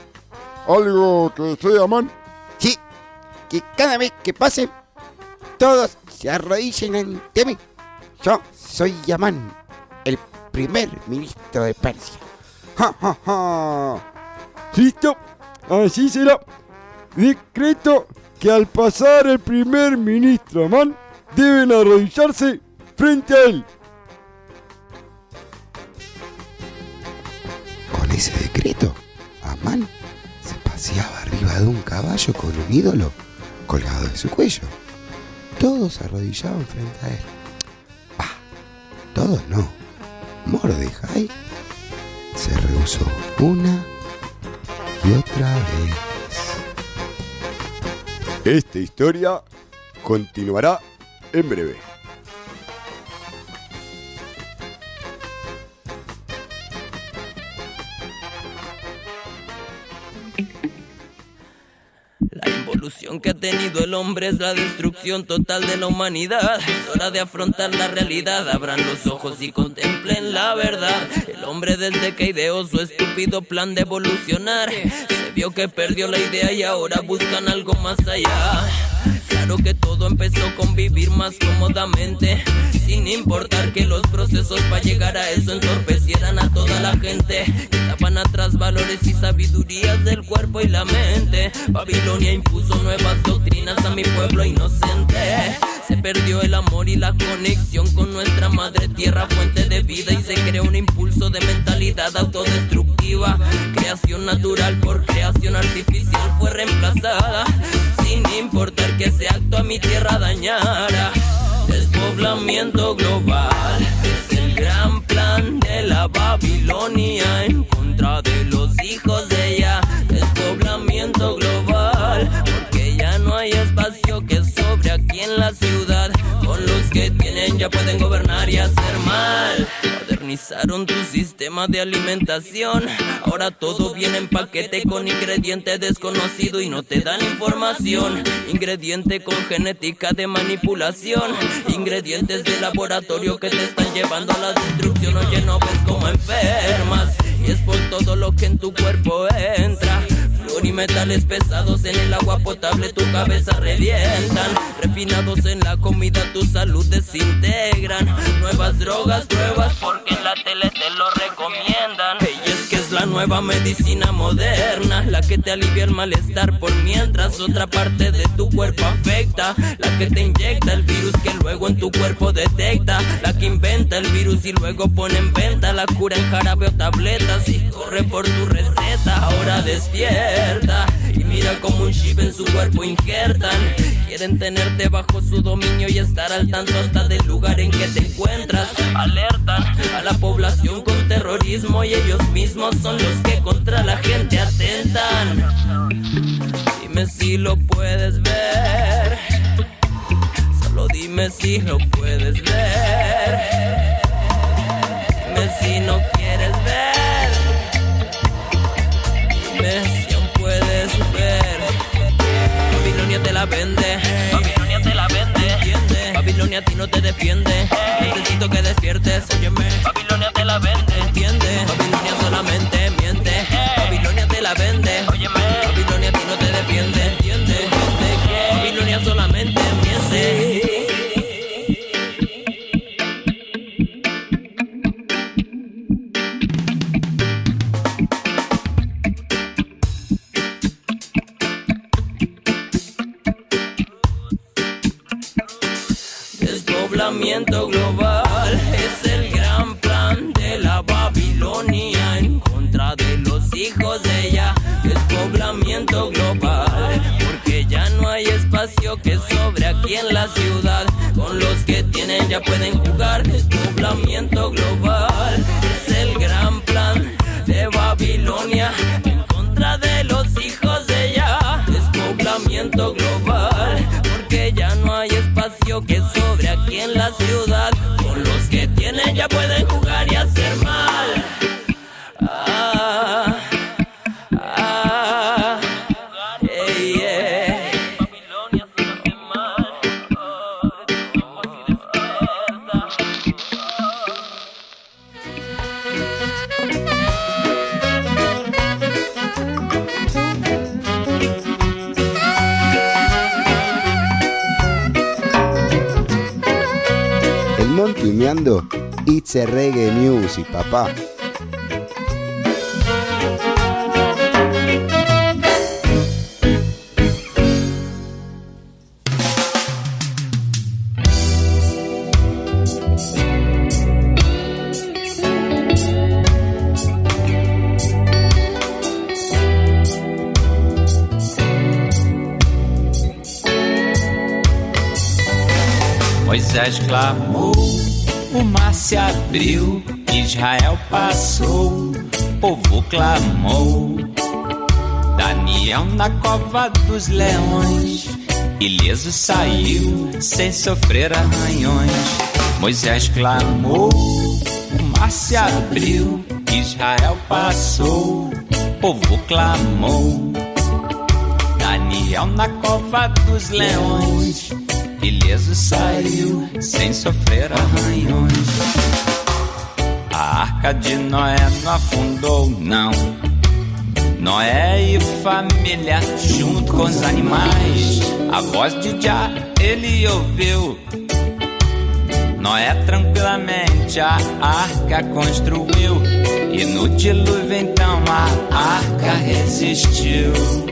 ¿Algo que desee, Amán? Sí, que cada vez que pase, todos se arrodillen ante mí. Yo soy Amán, el primer ministro de Persia. ¡Ja, ja, ja! Listo, así será. Decreto que al pasar el primer ministro Amán, deben arrodillarse frente a él. Con ese decreto, Amán se paseaba arriba de un caballo con un ídolo colgado de su cuello. Todos se arrodillaban frente a él. Ah, todos no. Mordejai se rehusó una y otra vez. Esta historia continuará en breve. La involución que ha tenido el hombre es la destrucción total de la humanidad. Es hora de afrontar la realidad. Abran los ojos y contemplen la verdad. El hombre desde que ideó su estúpido plan de evolucionar, se vio que perdió la idea y ahora buscan algo más allá. Claro que todo empezó con vivir más cómodamente, sin importar que los procesos para llegar a eso entorpecieran a toda la gente. Quedaban atrás valores y sabidurías del cuerpo y la mente. Babilonia impuso nuevas doctrinas a mi pueblo inocente. Se perdió el amor y la conexión con nuestra madre tierra, fuente de vida, y se creó un impulso de mentalidad autodestructiva. Creación natural por creación artificial fue reemplazada, sin importar que ese acto a mi tierra dañara. Despoblamiento global es el gran plan de la Babilonia en contra de los hijos de ella. Despoblamiento global, porque ya no hay espacio que sobre aquí en la ciudad. Con los que tienen ya pueden gobernar y hacer mal. Modernizaron tu sistema de alimentación, ahora todo viene en paquete con ingrediente desconocido y no te dan información. Ingrediente con genética de manipulación, ingredientes de laboratorio que te están llevando a la destrucción. Oye, no ves como enfermas, y es por todo lo que en tu cuerpo entra. Flúor y metales pesados en el agua potable tu cabeza revientan. Refinados en la comida tu salud desintegran. Nuevas drogas pruebas porque en la tele te lo recomiendan. Y es que es la nueva medicina moderna, la que te alivia el malestar por mientras otra parte de tu cuerpo afecta. La que te inyecta el virus que luego en tu cuerpo detecta. La que inventa el virus y luego pone en venta la cura en jarabe o tabletas y corre por tu receta. Ahora despierta y mira como un chip en su cuerpo injertan. Quieren tenerte bajo su dominio y estar al tanto hasta del lugar en que te encuentras. Alertan a la población con terrorismo y ellos mismos son los que contra la gente atentan. dime si lo puedes ver. Solo dime si lo puedes ver. Dime si no quieres ver. Dime si aún puedes ver. Babilonia te la vende. Babilonia te la vende. ¿Entiendes? Babilonia a ti no te defiende. Necesito que despiertes. Óyeme. Babilonia te la vende. ¿Entiendes? Babilonia solamente miente. Babilonia te la vende. Óyeme. Babilonia a ti no te defiende. ¿Entiendes? Babilonia solamente miente. Despoblamiento global es el gran plan de la Babilonia en contra de los hijos de ella. Despoblamiento global, porque ya no hay espacio que sobre aquí en la ciudad. Con los que tienen ya pueden jugar. Despoblamiento global es el gran plan de Babilonia en contra de los hijos de ella. Despoblamiento global, porque ya no hay espacio que sobre aquí en la ciudad. Con los que tienen ya pueden jugar y hacer mal. Ah, ah, hey, yeah. Babilonia se hace mal. El Montuneando, it's a reggae music, papá. Moisés clamou, o mar se abriu, Israel passou, povo clamou. Daniel na cova dos leões, ileso saiu, sem sofrer arranhões. Moisés clamou, o mar se abriu, Israel passou, povo clamou. Daniel na cova dos leões, ileso saiu, sem sofrer arranhões. A arca de Noé não afundou, não. Noé e família, junto com os animais, a voz de Jah ele ouviu. Noé tranquilamente a arca construiu, e no dilúvio então a arca resistiu.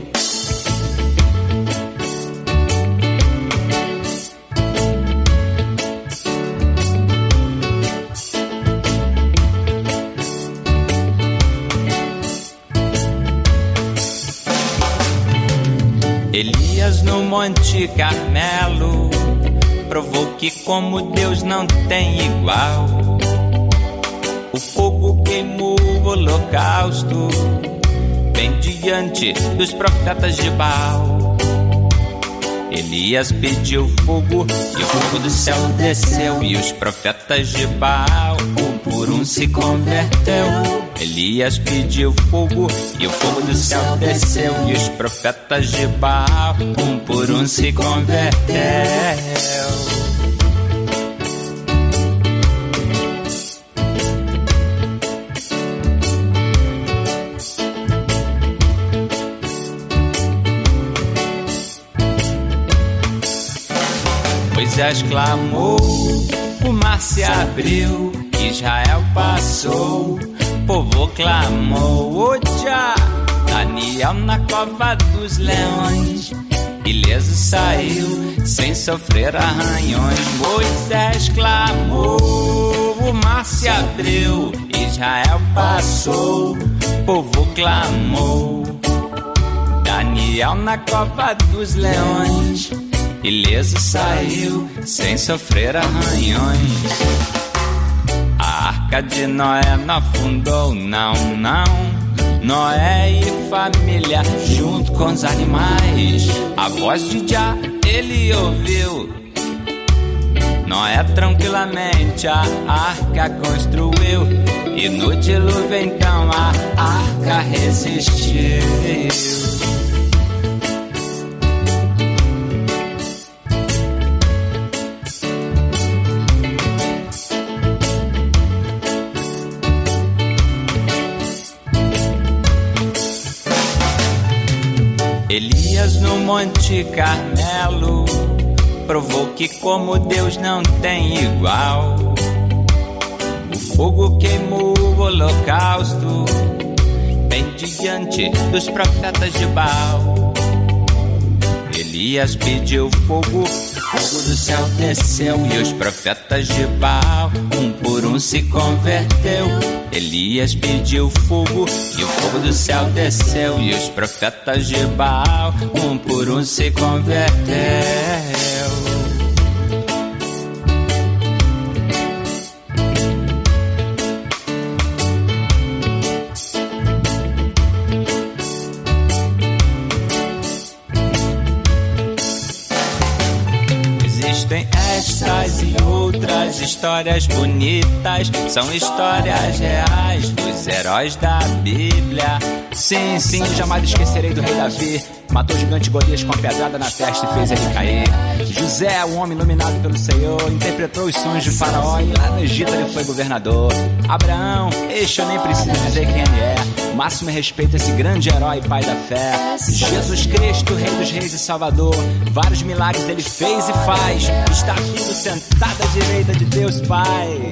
Elias no Monte Carmelo provou que como Deus não tem igual. O fogo queimou o holocausto bem diante dos profetas de Baal. Elias pediu fogo e o fogo do céu desceu, e os profetas de Baal um por um se converteu. Elias pediu fogo e o fogo do céu desceu, e os profetas de Baal um por um se converteu. Moisés clamou, o mar se abriu, Israel passou, povo clamou. Oja! Daniel na cova dos leões, ileso saiu, sem sofrer arranhões. Moisés clamou, o mar se abriu, Israel passou, povo clamou. Daniel na cova dos leões, ileso saiu, sem sofrer arranhões. A arca de Noé não afundou, não, não. Noé e família, junto com os animais. A voz de Jah ele ouviu. Noé tranquilamente a arca construiu. E no dilúvio então a arca resistiu. Elias no Monte Carmelo provou que como Deus não tem igual. O fogo queimou o holocausto bem diante dos profetas de Baal. Elias pediu fogo, o fogo do céu desceu e os profetas de Baal um por um se converteu. Elias pediu fogo e o fogo do céu desceu e os profetas de Baal um por um se converteu. Estas e outras histórias bonitas são histórias reais dos heróis da Bíblia. Sim, sim, jamais esquecerei do rei Davi. Matou o gigante Golias com a pedrada na testa e fez ele cair. José, o homem iluminado pelo Senhor, interpretou os sonhos de Faraó e lá no Egito ele foi governador. Abraão, este eu nem preciso dizer quem ele é. Máximo respeito a esse grande herói e pai da fé. Jesus Cristo, rei dos reis e salvador. Vários milagres ele fez e faz. Está vivo sentado à direita de Deus Pai.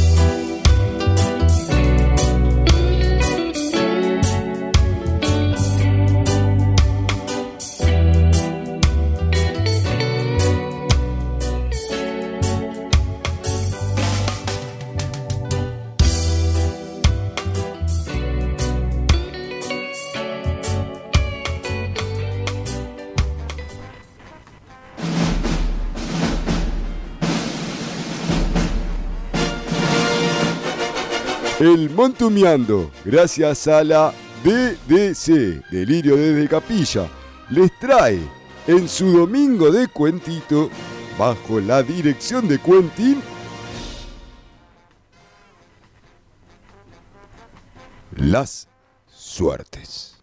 El Montumeando, gracias a la D D C, Delirio desde Capilla, les trae en su domingo de cuentito, bajo la dirección de Quentin, las suertes.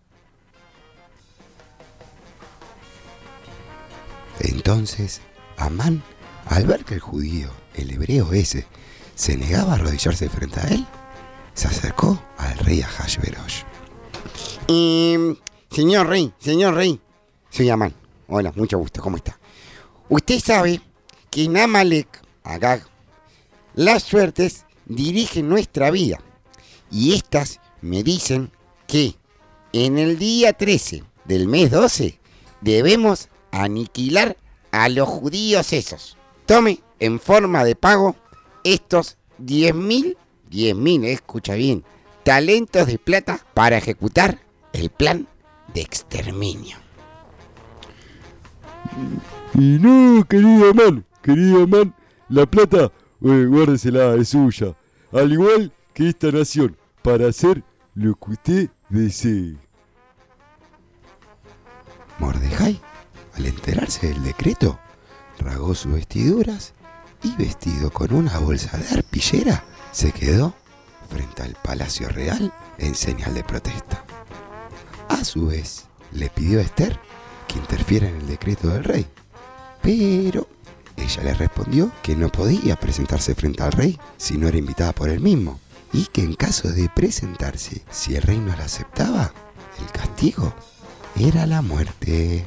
Entonces, Amán, al ver que el judío, el hebreo ese, se negaba a arrodillarse frente a él, se acercó al rey Ahasverosh. Eh, señor rey, señor rey. Soy Amán. Hola, mucho gusto, ¿cómo está? Usted sabe que en Amalek, Agag, las suertes dirigen nuestra vida. Y estas me dicen que en el día trece del mes doce debemos aniquilar a los judíos esos. Tome en forma de pago estos diez mil diez mil, escucha bien, talentos de plata para ejecutar el plan de exterminio. Y no, querido Amán, querido Amán, la plata, eh, guárdesela, es suya. Al igual que esta nación, para hacer lo que usted desee. Mordejai, al enterarse del decreto, rasgó sus vestiduras y, vestido con una bolsa de arpillera, se quedó frente al Palacio Real en señal de protesta. A su vez, le pidió a Esther que interfiera en el decreto del rey, pero ella le respondió que no podía presentarse frente al rey si no era invitada por él mismo, y que en caso de presentarse, si el rey no la aceptaba, el castigo era la muerte.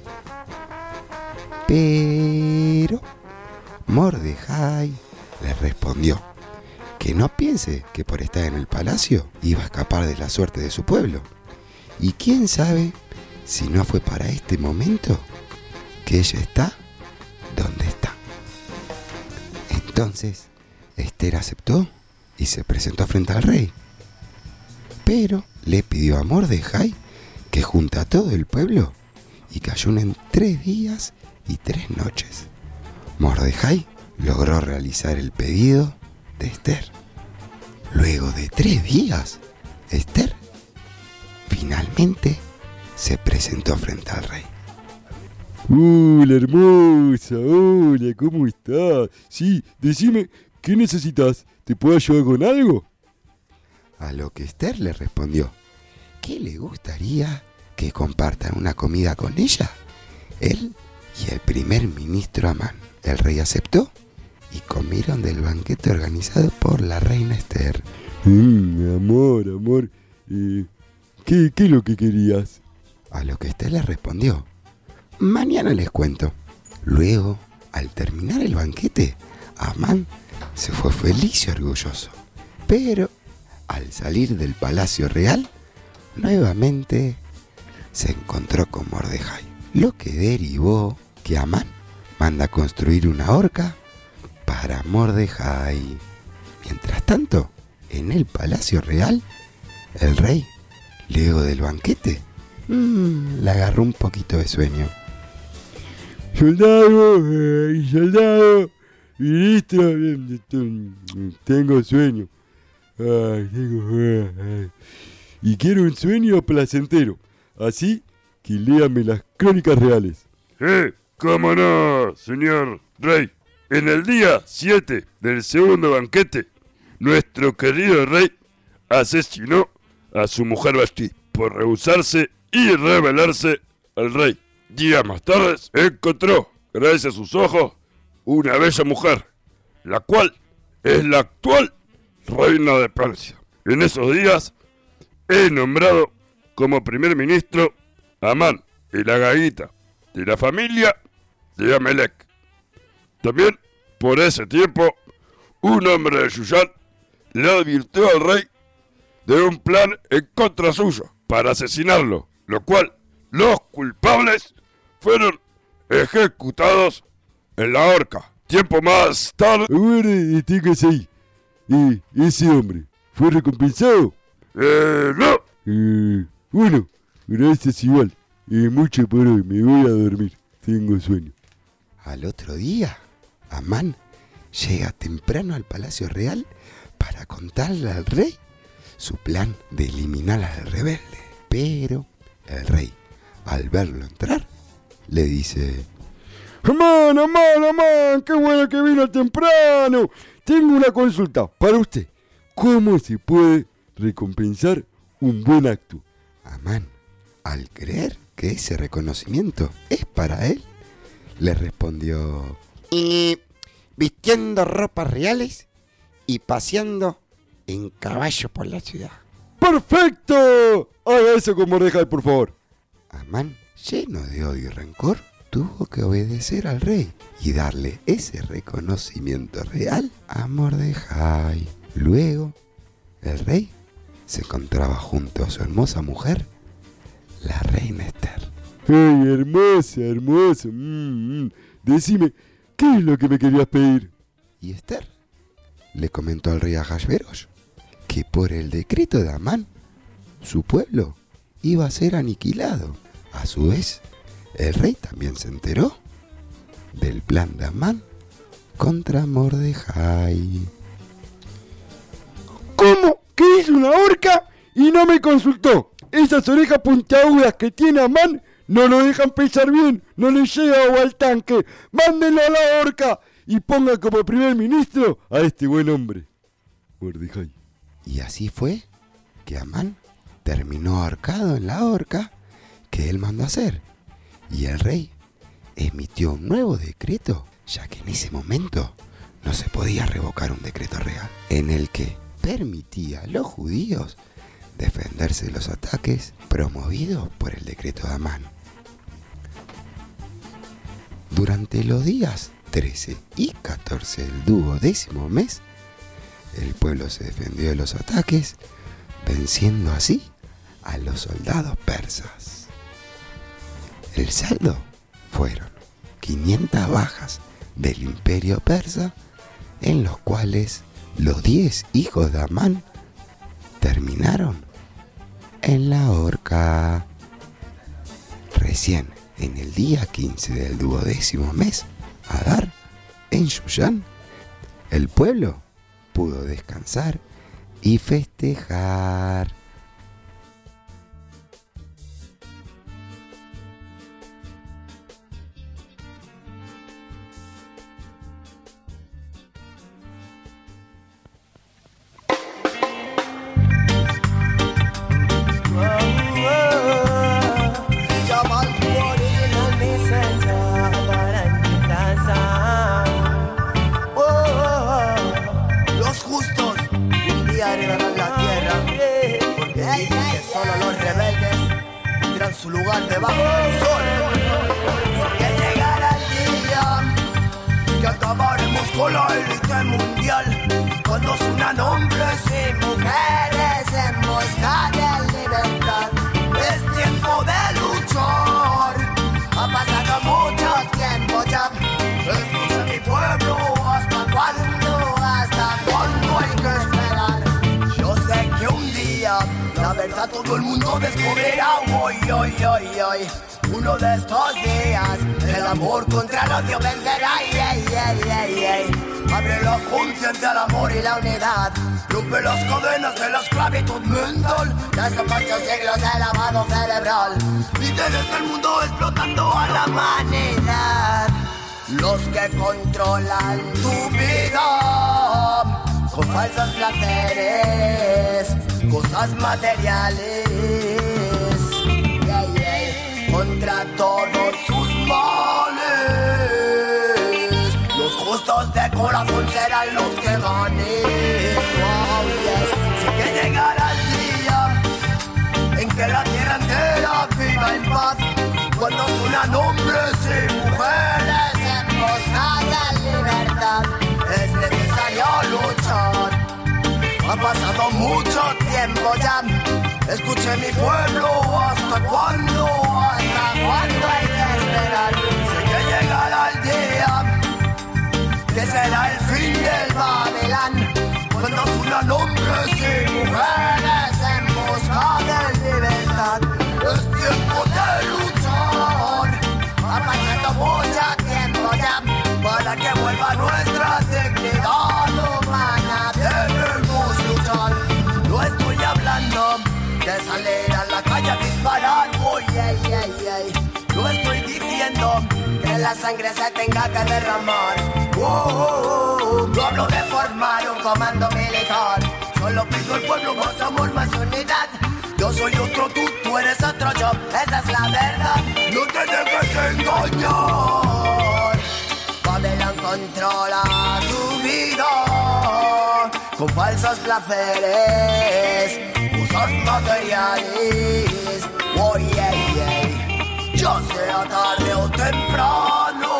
Pero Mordejai le respondió que no piense que por estar en el palacio iba a escapar de la suerte de su pueblo. Y quién sabe si no fue para este momento que ella está donde está. Entonces Esther aceptó y se presentó frente al rey. Pero le pidió a Mordejai que junta a todo el pueblo y que ayunen tres días y tres noches. Mordejai logró realizar el pedido de Esther. Luego de tres días, Esther finalmente se presentó frente al rey. Hola, hermosa, hola, ¿cómo estás? Sí, decime, ¿qué necesitas? ¿Te puedo ayudar con algo? A lo que Esther le respondió, ¿qué le gustaría que compartan una comida con ella? Él y el primer ministro Amán. El rey aceptó y comieron del banquete organizado por la reina Esther. Mm, amor, amor, eh, ¿qué, ¿qué es lo que querías? A lo que Esther le respondió, mañana les cuento. Luego, al terminar el banquete, Amán se fue feliz y orgulloso. Pero, al salir del palacio real, nuevamente se encontró con Mordejai, lo que derivó que Amán manda construir una horca para Mordejai. Mientras tanto, en el palacio real, el rey, luego del banquete, mmm, le agarró un poquito de sueño. Soldado, eh, soldado, ministro, tengo sueño. Ay, tengo, ay. Y quiero un sueño placentero, así que léame las crónicas reales. ¡Eh! ¡Cómo no, señor rey! En el día siete del segundo banquete, nuestro querido rey asesinó a su mujer Vashti por rehusarse y rebelarse al rey. Días más tarde encontró, gracias a sus ojos, una bella mujer, la cual es la actual reina de Persia. En esos días he nombrado como primer ministro a Amán, el agagita de la familia de Amelec. También, por ese tiempo, un hombre de Yuyán le advirtió al rey de un plan en contra suyo para asesinarlo, lo cual los culpables fueron ejecutados en la horca. Tiempo más tarde... Bueno, tengo ahí. ¿Y ese hombre fue recompensado? Eh, no. Eh, bueno, gracias igual. Eh, mucho por hoy, me voy a dormir. Tengo sueño. Al otro día, Amán llega temprano al palacio real para contarle al rey su plan de eliminar al rebelde. Pero el rey, al verlo entrar, le dice: ¡Amán, Amán, Amán! ¡Qué bueno que vino temprano! Tengo una consulta para usted. ¿Cómo se puede recompensar un buen acto? Amán, al creer que ese reconocimiento es para él, le respondió: y vistiendo ropas reales y paseando en caballo por la ciudad. ¡Perfecto! Haga eso con Mordejai, por favor. Amán, lleno de odio y rencor, tuvo que obedecer al rey y darle ese reconocimiento real a Mordejai. Luego, el rey se encontraba junto a su hermosa mujer, la reina Esther. ¡Ay, hermosa, hermosa! Mm, mm. Decime, ¿qué es lo que me querías pedir? Y Esther le comentó al rey Ahasveros que por el decreto de Amán, su pueblo iba a ser aniquilado. A su vez, el rey también se enteró del plan de Amán contra Mordejai. ¿Cómo? ¿Que es una horca? Y no me consultó. Esas orejas puntiagudas que tiene Amán no lo dejan pensar bien. No le llega agua al tanque. Mándenlo a la horca y pongan como primer ministro a este buen hombre, Mordejai. Y así fue que Amán terminó ahorcado en la horca que él mandó hacer. Y el rey emitió un nuevo decreto, ya que en ese momento no se podía revocar un decreto real, en el que permitía a los judíos defenderse de los ataques promovidos por el decreto de Amán. Durante los días trece y catorce del duodécimo mes, el pueblo se defendió de los ataques, venciendo así a los soldados persas. El saldo fueron quinientas bajas del imperio persa, en los cuales los diez hijos de Amán terminaron en la horca. Recién en el día quince del duodécimo mes, Adar, en Yuyán, el pueblo pudo descansar y festejar. debajo del sol. Que llegará el día que acabaremos con la élite mundial, cuando se unan hombres y mujeres en busca de libertad. Es tiempo de luchar, ha pasado mucho tiempo ya. Escucha mi pueblo, ¿hasta cuándo? ¿Hasta cuándo hay que esperar? Yo sé que un día la verdad todo el mundo descubrirá. Hoy, hoy, hoy, hoy, uno de estos días el amor contra el odio vencerá. Yeah, yeah, yeah, yeah. Abre la conciencia al amor y la unidad, rompe las cadenas de la esclavitud mental. Ya son muchos siglos de lavado cerebral y tienes el mundo explotando a la humanidad. Los que controlan tu vida con falsos placeres, cosas materiales, yeah, yeah, contra todos sus males. Los justos de corazón serán los que ganen. Wow, yes. Sé que llegará el día en que la tierra entera viva en paz, cuando se unan hombres y mujeres en busca de libertad. Es necesario luchar, ha pasado mucho tiempo ya. Escuche mi pueblo, ¿hasta cuándo? ¿Hasta cuándo hay que esperar? Sé que llegará el día que será el fin del Babilán, cuando se unan hombres y mujeres en busca de libertad. Es tiempo de luchar, ha pasado mucho tiempo ya, para que vuelva nuestra dignidad humana. Debemos luchar. No estoy hablando de salir a la calle a disparar. Oh, yeah, yeah, yeah. No estoy diciendo que la sangre se tenga que derramar. Oh, oh, oh. No hablo de formar un comando militar. Solo pido al pueblo más amor, más unidad. Yo soy otro tú, tú eres otro yo. Esa es la verdad. No te dejes engañar. Babylon controla tu vida con falsos placeres, cosas materiales. Oh, yeah, yeah. Ya sea tarde o temprano,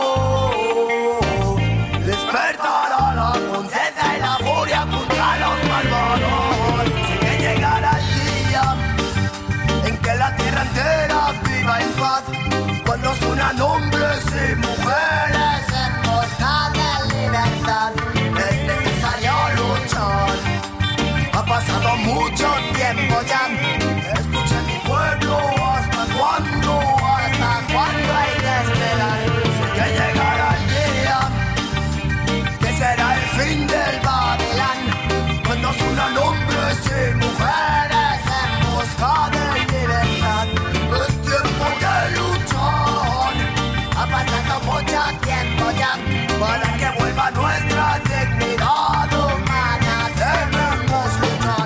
despertará la conciencia y la furia contra los malvados. Sé que llegará el día en que la tierra entera viva en paz, cuando se unan hombres y mujeres en busca de libertad. Es necesario luchar, ha pasado mucho tiempo ya. Escucha mi pueblo, ¿hasta cuándo? ¿Hasta cuándo hay que esperar? Sé que llegará el día que será el fin del Babilán, cuando se unan hombres y mujeres en busca de libertad. Es tiempo de luchar, ha pasado mucho tiempo ya, para que vuelva nuestra dignidad humana. Debemos luchar.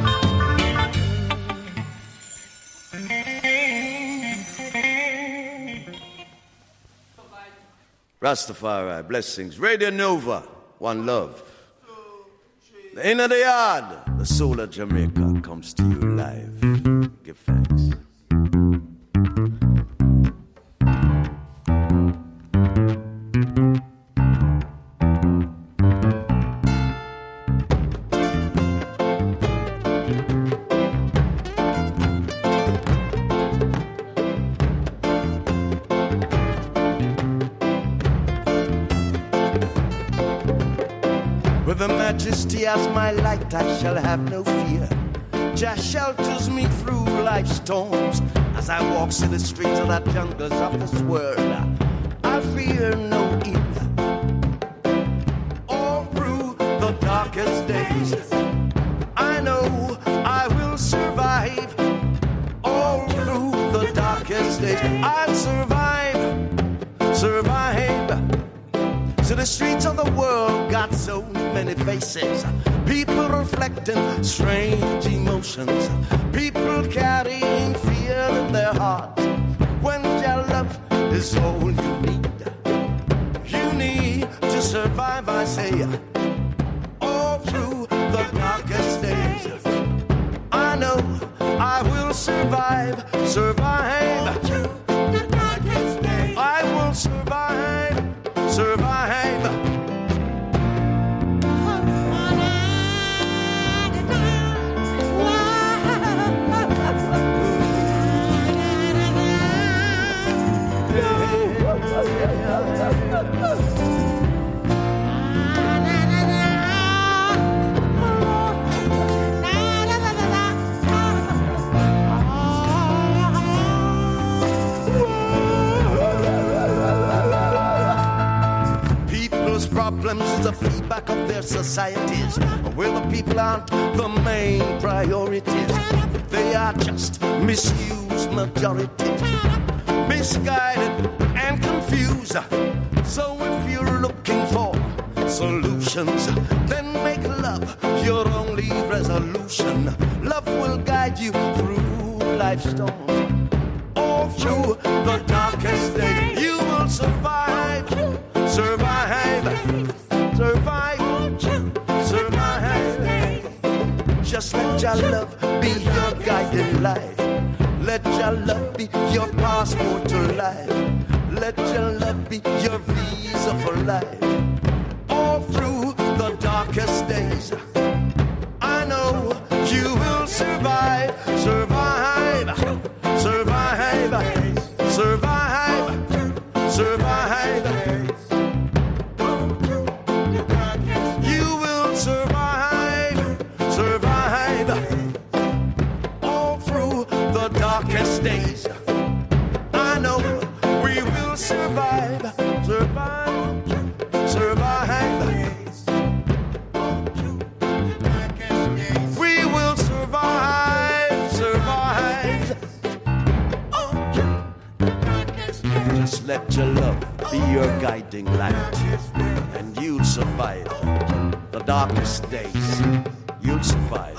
Rastafari, blessings. Radio Nova, one love. The inner the yard, the soul of Jamaica comes to you live. Give thanks. With the majesty as my light, I shall have no fear. Jah shelters me through life's storms. As I walk through the streets of the jungles of this world, I fear no evil. All through the darkest days, I know I will survive. All through the darkest days, I'll survive, survive. So the streets of the world got so many faces, people reflecting strange emotions, people carrying fear in their heart. When your love is all you need, you need to survive, I say. All through the darkest days, I know I will survive, survive. survive. People's problems is the feedback of their societies, where the people aren't the main priorities. They are just misused majorities, misguided and confused. So if you're looking for solutions, then make love your only resolution. Love will guide you through life's storms, all through the darkest day. You will survive, survive, survive, survive. Just let your love be your guiding light. Let your love be your passport to life. Let your love be your visa for life. All through the darkest days, I know you will survive, survive, survive, survive, survive. You will survive, survive. All through the darkest days, I know we will survive, survive, survive. We will survive, survive. Just let your love be your guiding light, and you'll survive the darkest days. You'll survive.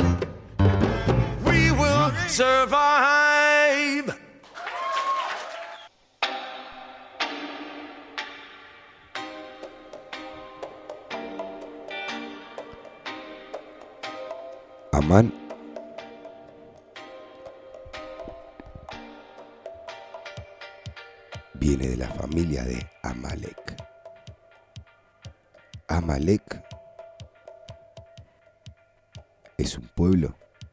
We will survive. Amán viene de la familia de Amalek. Amalek es un pueblo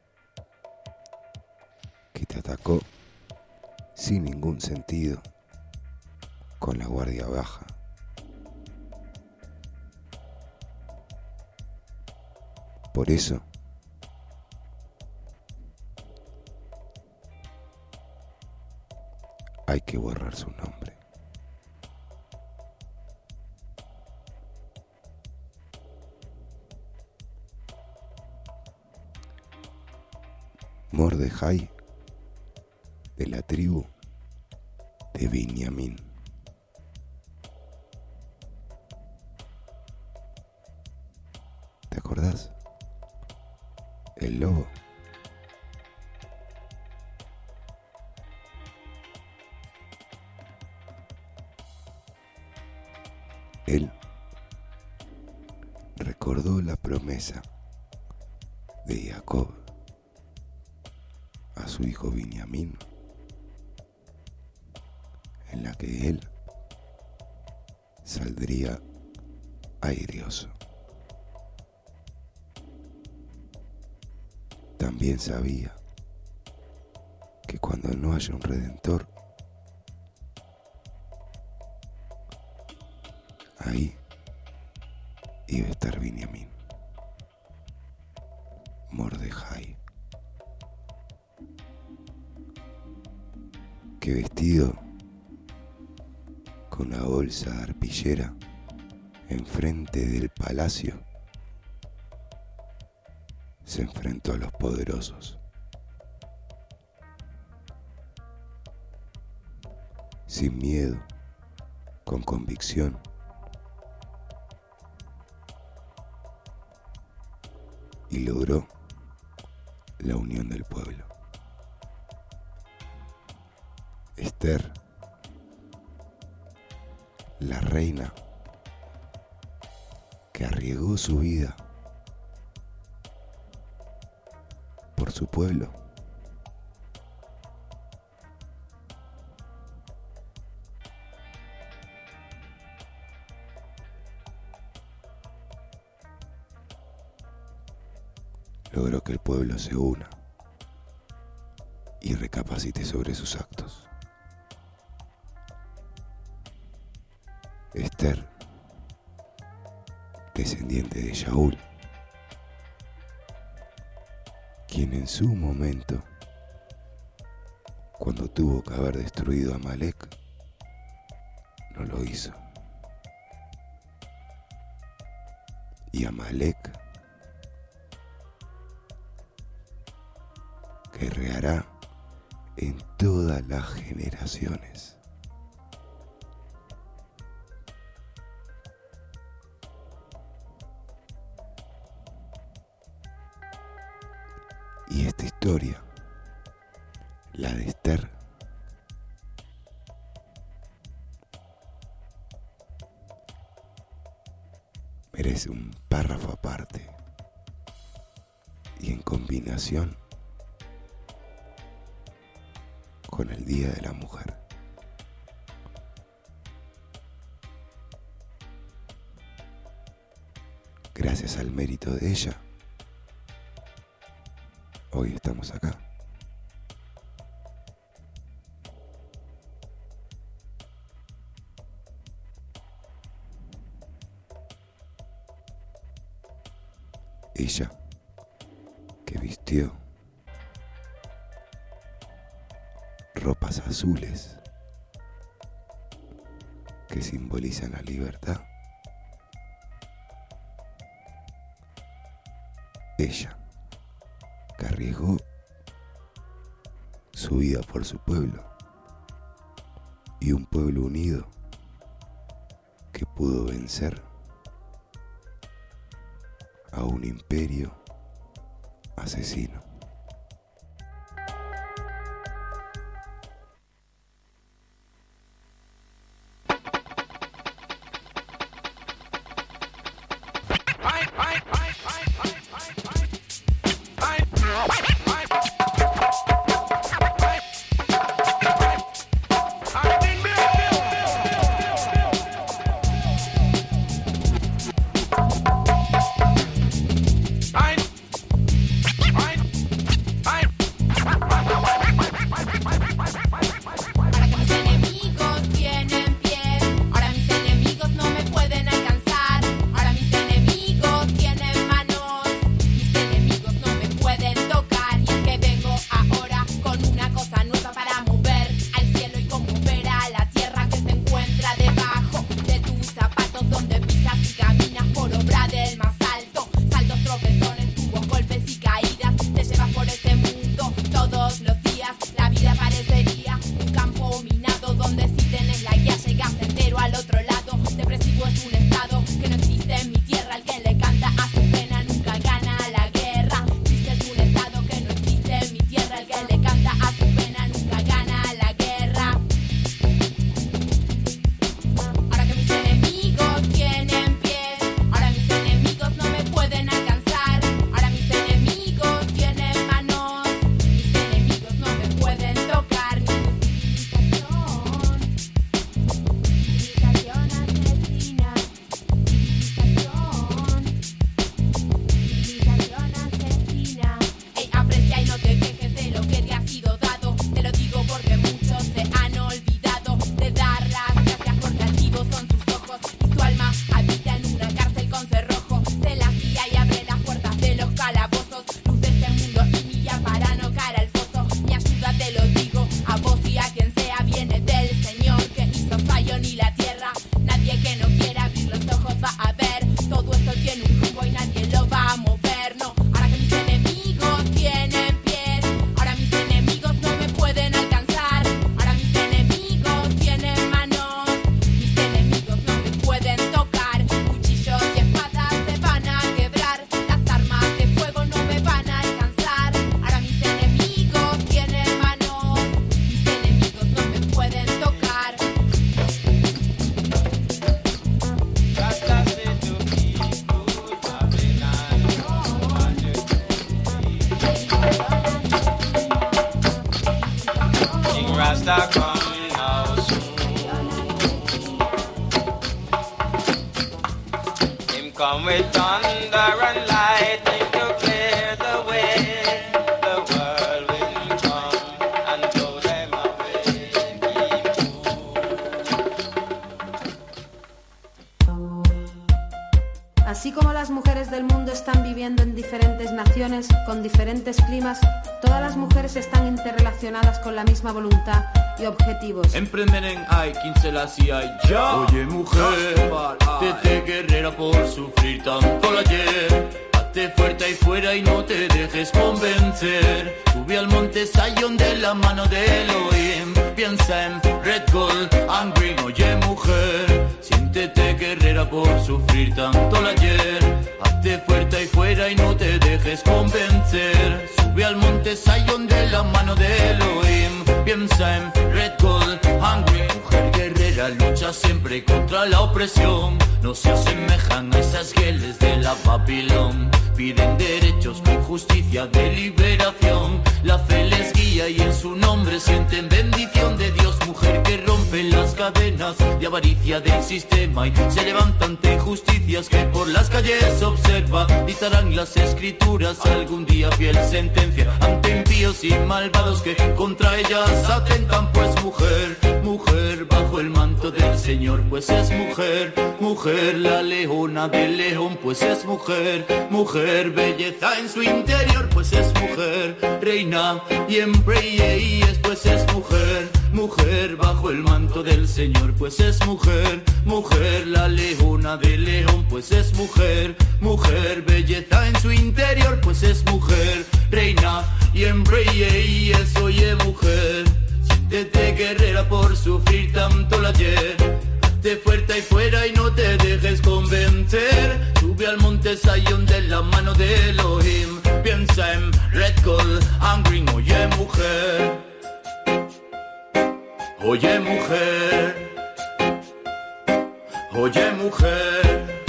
que te atacó sin ningún sentido, con la guardia baja. Por eso hay que borrar su nombre. Mordejai, de la tribu de Binyamin. ¿Te acordás? El lobo. Él recordó la promesa de Jacob a su hijo Binyamin, en la que él saldría airioso. También sabía que cuando no haya un redentor, ahí iba a estar Binyamin, Mordejai, que vestido con una bolsa arpillera enfrente del palacio, se enfrentó a los poderosos. Sin miedo, con convicción, y logró la unión del pueblo. Esther, la reina que arriesgó su vida por su pueblo, logró que el pueblo se una y recapacite sobre sus actos. Esther, descendiente de Shaul, quien en su momento, cuando tuvo que haber destruido a Amalek, no lo hizo. Y Amalek guerreará en todas las generaciones. Y esta historia, la de Esther, merece un párrafo aparte y en combinación con el Día de la Mujer. Gracias al mérito de ella, hoy estamos acá. Ella, que vistió ropas azules que simbolizan la libertad. Ella, que arriesgó su vida por su pueblo, y un pueblo unido que pudo vencer a un imperio asesino. Rasta come now soon. Him come with thunder and lightning to clear the way. Así como las mujeres del mundo están viviendo en diferentes naciones, con diferentes climas, todas las mujeres están interrelacionadas con la misma voluntad y objetivos. Emprenden hay quince las y hay ya. Oye mujer, tete guerrera por sufrir tanto el ayer. Hazte fuerte ahí fuera y no te dejes convencer. Sube al monte Zion de la mano de Elohim. Piensa en Red Gold and Green. Oye mujer, siéntete guerrera por sufrir tanto el ayer. Hazte fuerte ahí fuera y no te dejes convencer. Sube al monte Zion de la mano de Elohim. Piensa en Red Gold and Green. Mujer guerrera lucha siempre contra la opresión. No se asemejan a esas geles de la Babilón. Piden derechos con justicia de liberación. La fe les guía y en su nombre sienten bendición de Dios. Mujer que rompe las cadenas de avaricia del sistema y se levanta ante injusticias que por las calles observa. Dictarán las escrituras algún día fiel sentencia ante impíos y malvados que contra ellas atentan. Pues mujer, mujer bajo el manto del Señor, pues es mujer. Mujer la leona del león, pues es mujer. Mujer belleza en su interior, pues es mujer. Reina y en reyes, pues es mujer. Mujer bajo el manto del Señor, pues es mujer. Mujer la leona del león, pues es mujer. Mujer belleza en su interior, pues es mujer. Reina y en reyes, oye mujer. Siéntete guerrera por sufrir tanto el ayer. Hazte fuerte ahí fuera y no te dejes convencer. Sube al monte Zion de la mano de Elohim. Piensa en Red Gold and Green. Oye mujer, oye mujer, oye mujer,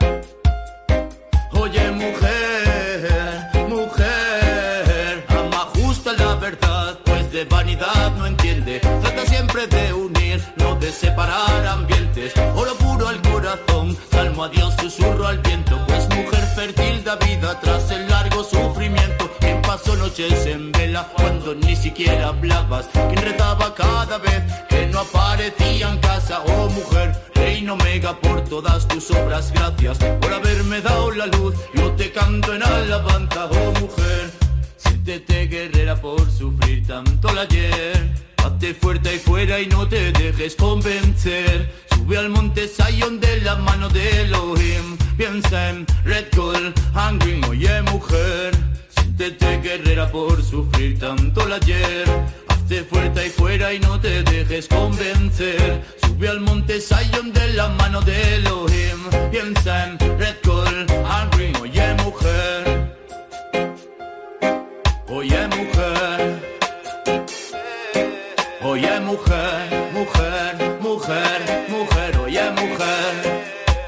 oye mujer, mujer. Ama justa la verdad, pues de vanidad no entiende. Trata siempre de unir, no de separar ambientes. Oro puro al corazón, salmo a Dios, susurro al viento. Pues mujer fértil da vida tras el largo sufrimiento. Quien pasó noches en vela cuando ni siquiera hablabas. Quien rezaba cada vez que no aparecía en casa. Oh mujer, reina omega, por todas tus obras gracias. Por haberme dado la luz, yo te canto en alabanza. Oh mujer, siéntete guerrera por sufrir tanto el ayer. Hazte fuerte ahí fuera y no te dejes convencer. Sube al monte Zion de la mano de Elohim. Piensa en Red Gold and Green. Oye mujer, siéntete guerrera por sufrir tanto el ayer. Hazte fuerte ahí fuera y no te dejes convencer. Sube al monte Zion de la mano de Elohim. Piensa en Red Gold and Green. Oye mujer, oye mujer, oye mujer, mujer, mujer, mujer, oye mujer,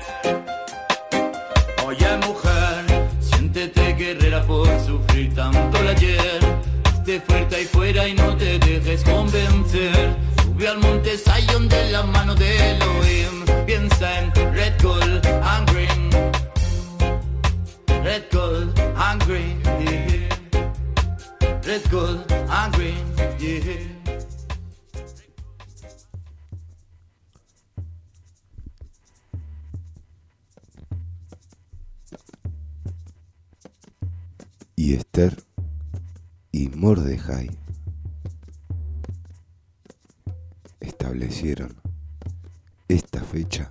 oye mujer, siéntete guerrera por sufrir tanto el ayer. Hazte fuerte ahí fuera y no te dejes convencer. Sube al monte Zion de la mano de Elohim. Piensa en Red Gold and Green. Red Gold and Green, yeah. Red Gold and Green, yeah. Y Esther y Mordejai establecieron esta fecha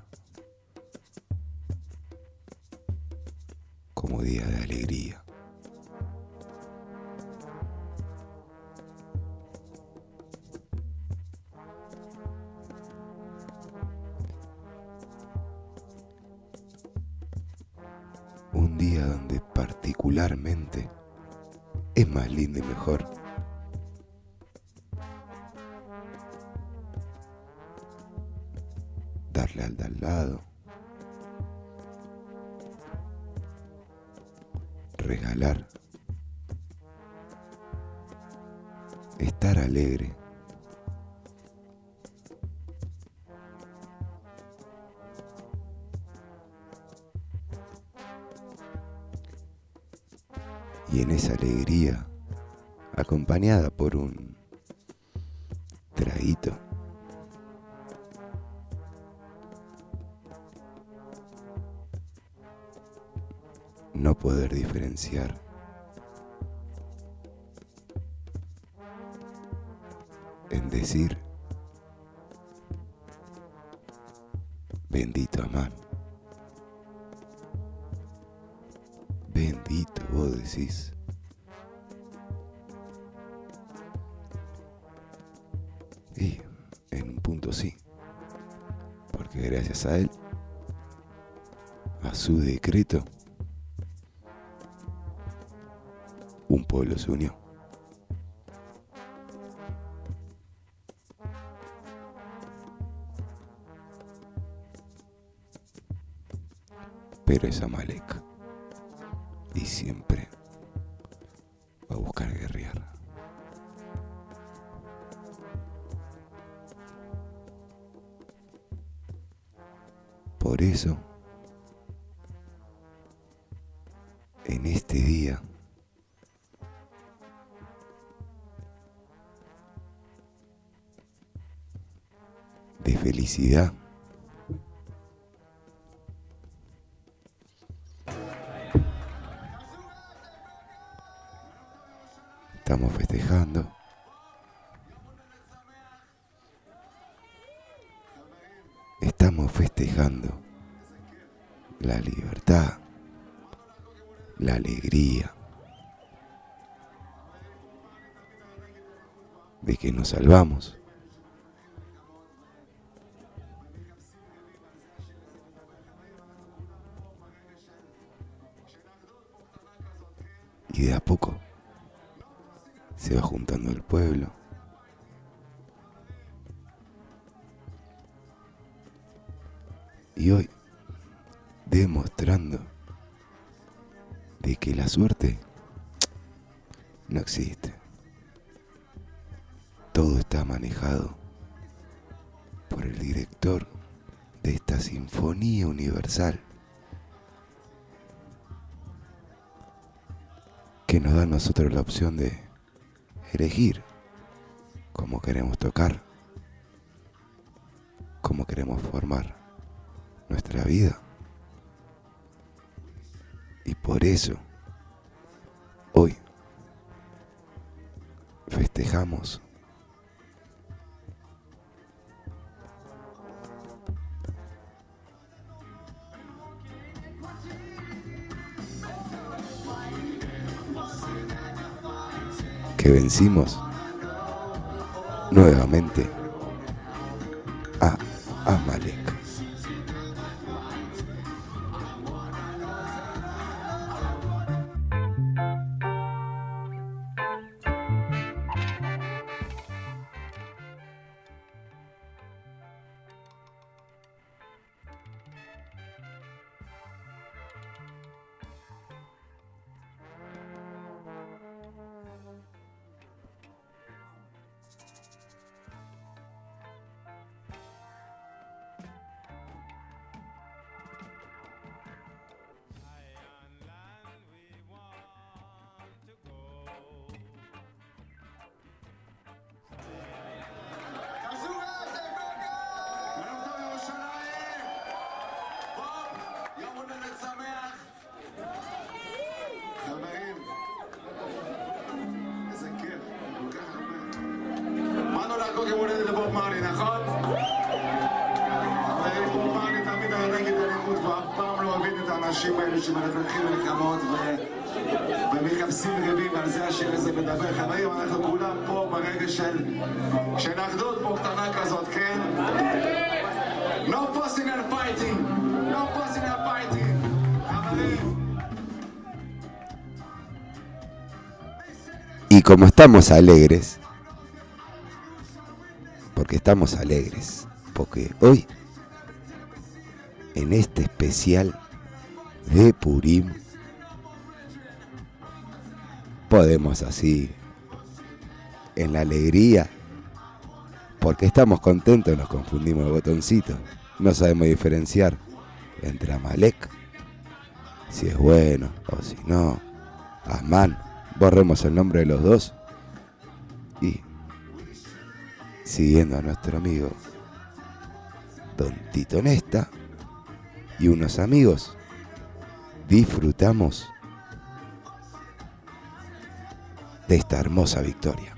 como día de alegría. Un día donde particularmente es más lindo y mejor darle al de al lado, regalar, estar alegre, y en esa alegría, acompañada por un traguito, no poder diferenciar en decir bendito Amán. Bendito vos decís. Y en un punto sí, porque gracias a él, a su decreto, un pueblo se unió. Pero es Amalek y siempre va a buscar guerrear. Por eso, en este día, de felicidad, estamos festejando estamos festejando la libertad, la alegría de que nos salvamos. Y de a poco se va juntando el pueblo. Y hoy, demostrando de que la suerte no existe. Todo está manejado por el director de esta Sinfonía Universal, que nos da a nosotros la opción de elegir cómo queremos tocar, cómo queremos formar nuestra vida. Y por eso hoy festejamos que vencimos nuevamente a Amalek. האנשים האלה שמנצחים מלחמות ומחפשים רבים, על זה השיר הזה מדבר. חברים, אנחנו כולם פה ברגע של אחדות פה קטנה כזאת, כן? No fussing and fighting, no fussing and fighting. חברים. Y como estamos alegres, porque estamos alegres, porque hoy, en este especial de Purim, podemos así, en la alegría, porque estamos contentos, nos confundimos el botoncito, no sabemos diferenciar entre Amalek, si es bueno o si no, Amán, borremos el nombre de los dos y siguiendo a nuestro amigo Don Tito Nesta y unos amigos, disfrutamos de esta hermosa victoria.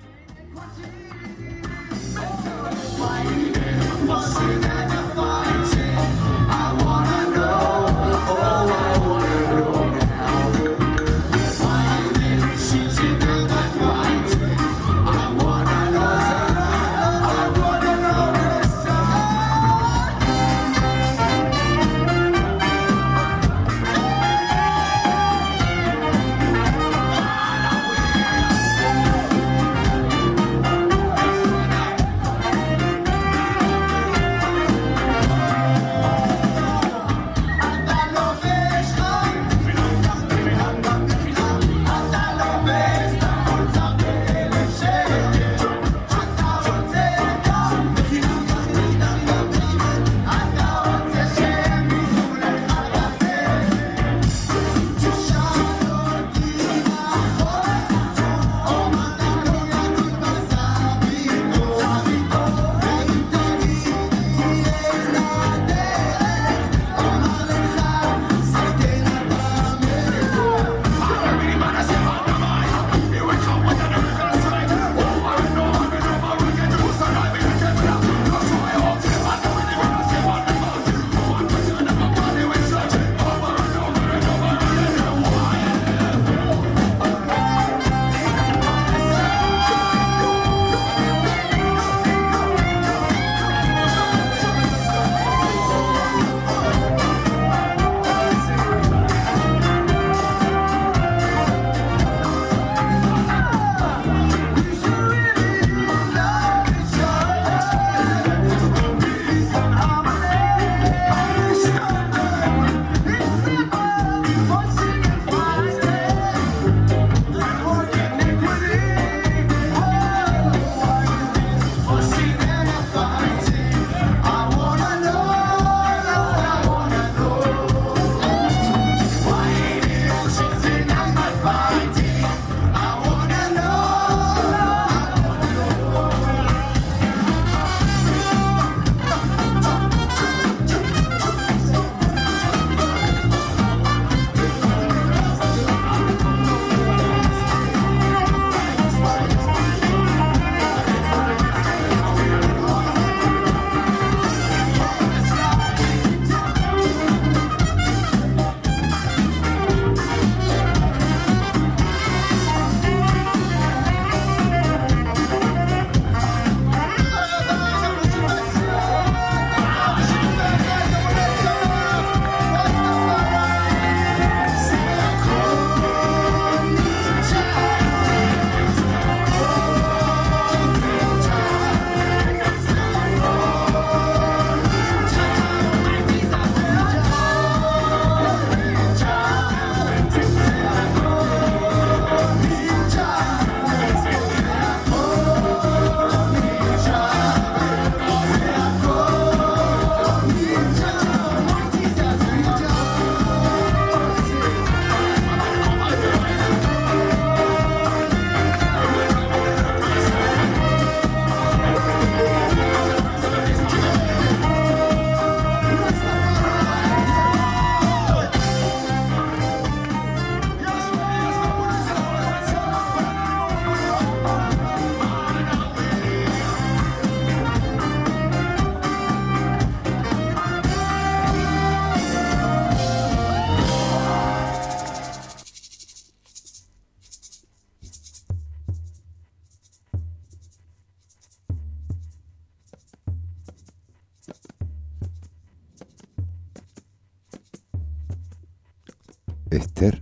Esther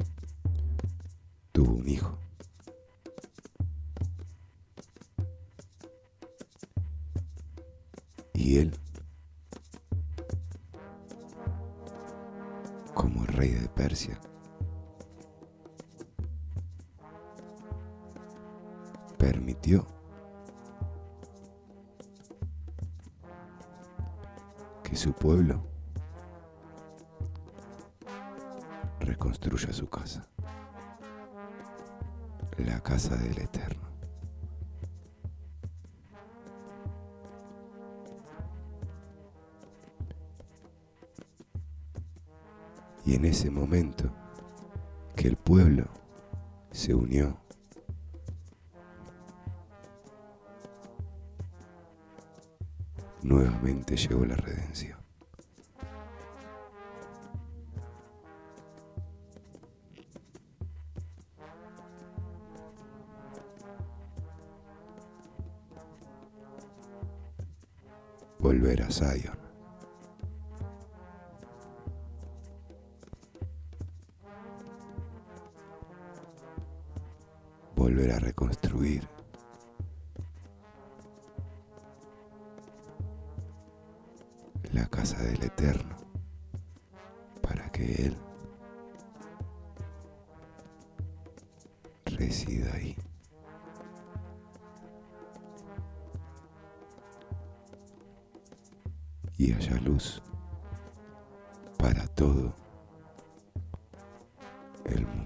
tuvo un hijo. Y él, como el rey de Persia, permitió que su pueblo reconstruya su casa, la casa del Eterno. Y en ese momento que el pueblo se unió, nuevamente llegó la redención. Volver a Zion. Volver a reconstruir. La casa del Eterno, para que Él resida ahí. Y haya luz para todo el mundo.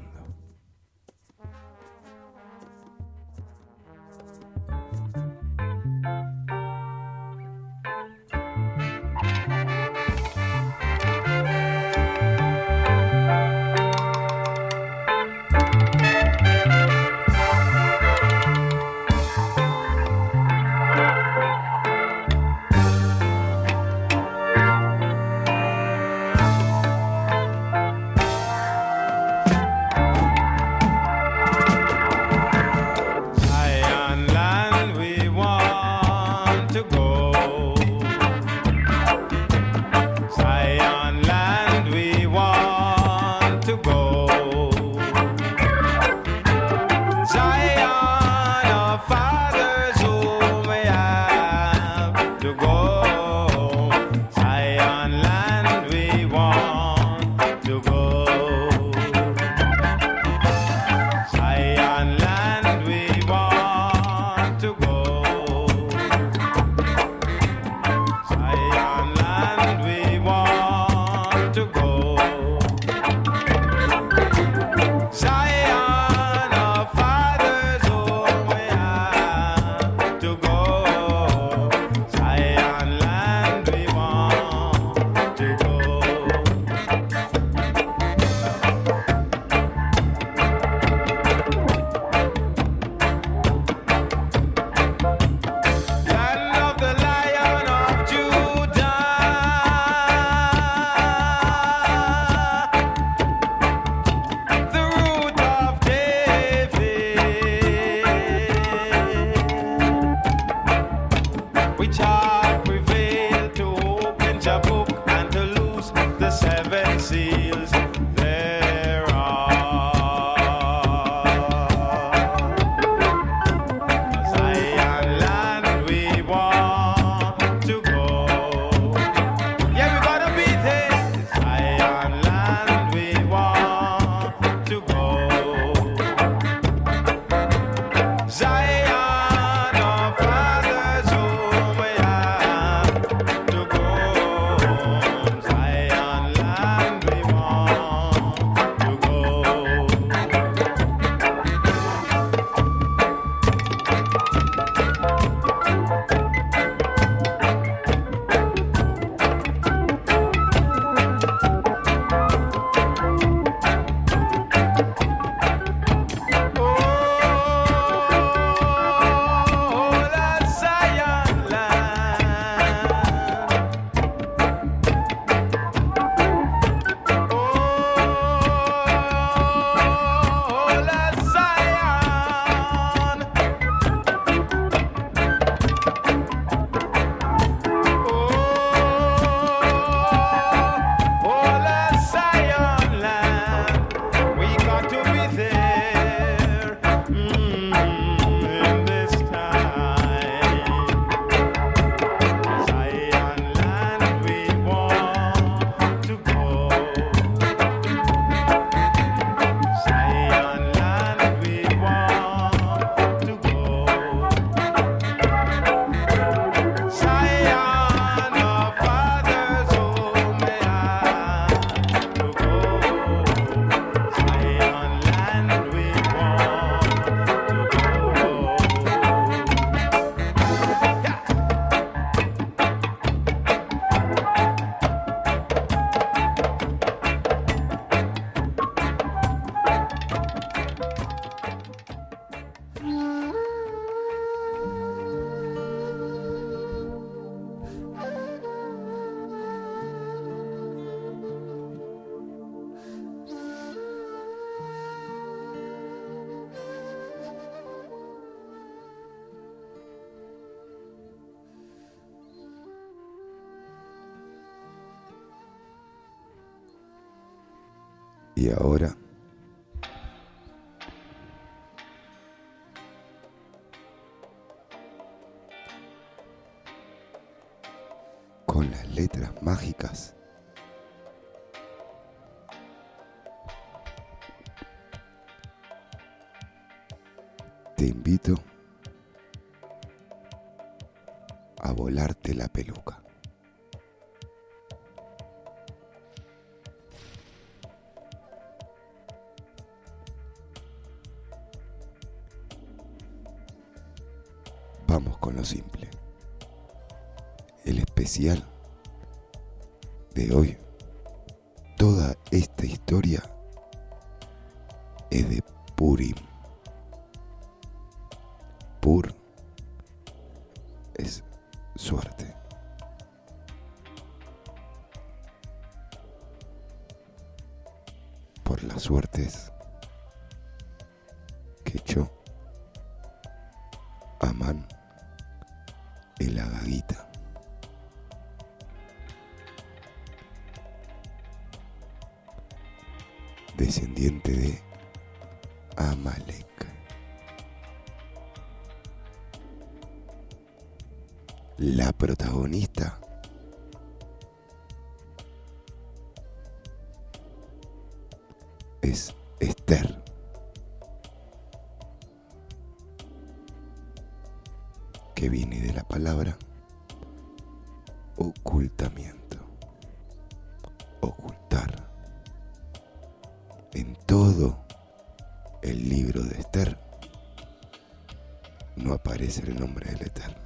Y ahora con las letras mágicas te invito a volarte la peluca. Vamos con lo simple. El especial de hoy, toda esta historia es de Purim. Pur es suerte. Por las suertes que echó Amán el Agagita. Descendiente de Amalek. La protagonista es Esther, que viene de la palabra ocultamiento, ocultar. En todo el libro de Esther no aparece el nombre del Eterno.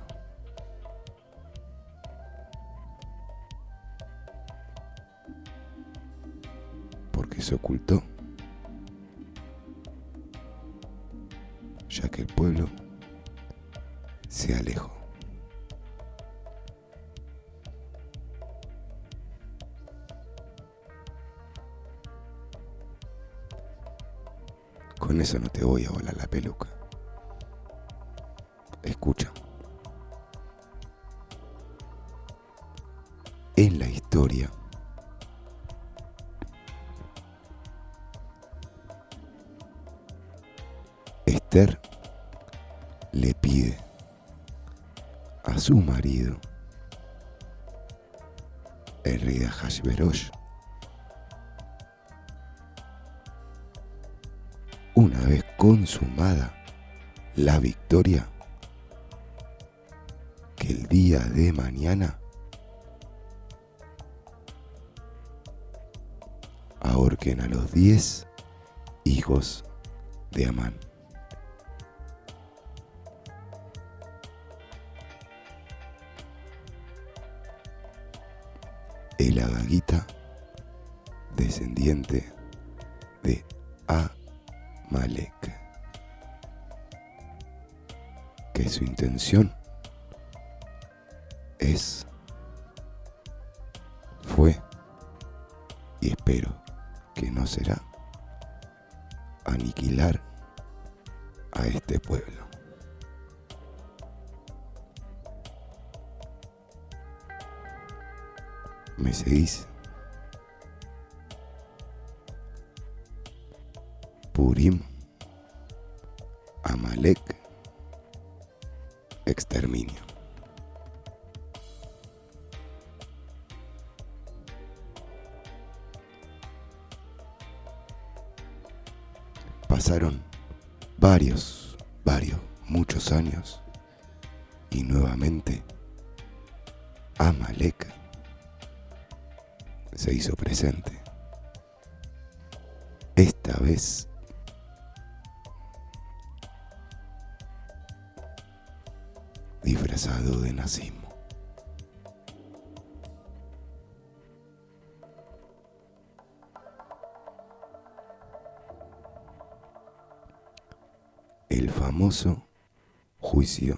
Porque se ocultó, ya que el pueblo se alejó. Con eso no te voy a volar la peluca. Escucha. En la historia Esther le pide a su marido, el rey de Ahasverosh, una vez consumada la victoria, que el día de mañana ahorquen a los diez hijos de Amán. El Agagita, descendiente de Amalek, que su intención es, fue y espero que no será aniquilar a este pueblo. ¿Me seguís? Purim, Amalek, exterminio. Pasaron varios, varios, muchos años y nuevamente Amalek se hizo presente. Esta vez disfrazado de nazismo. El famoso juicio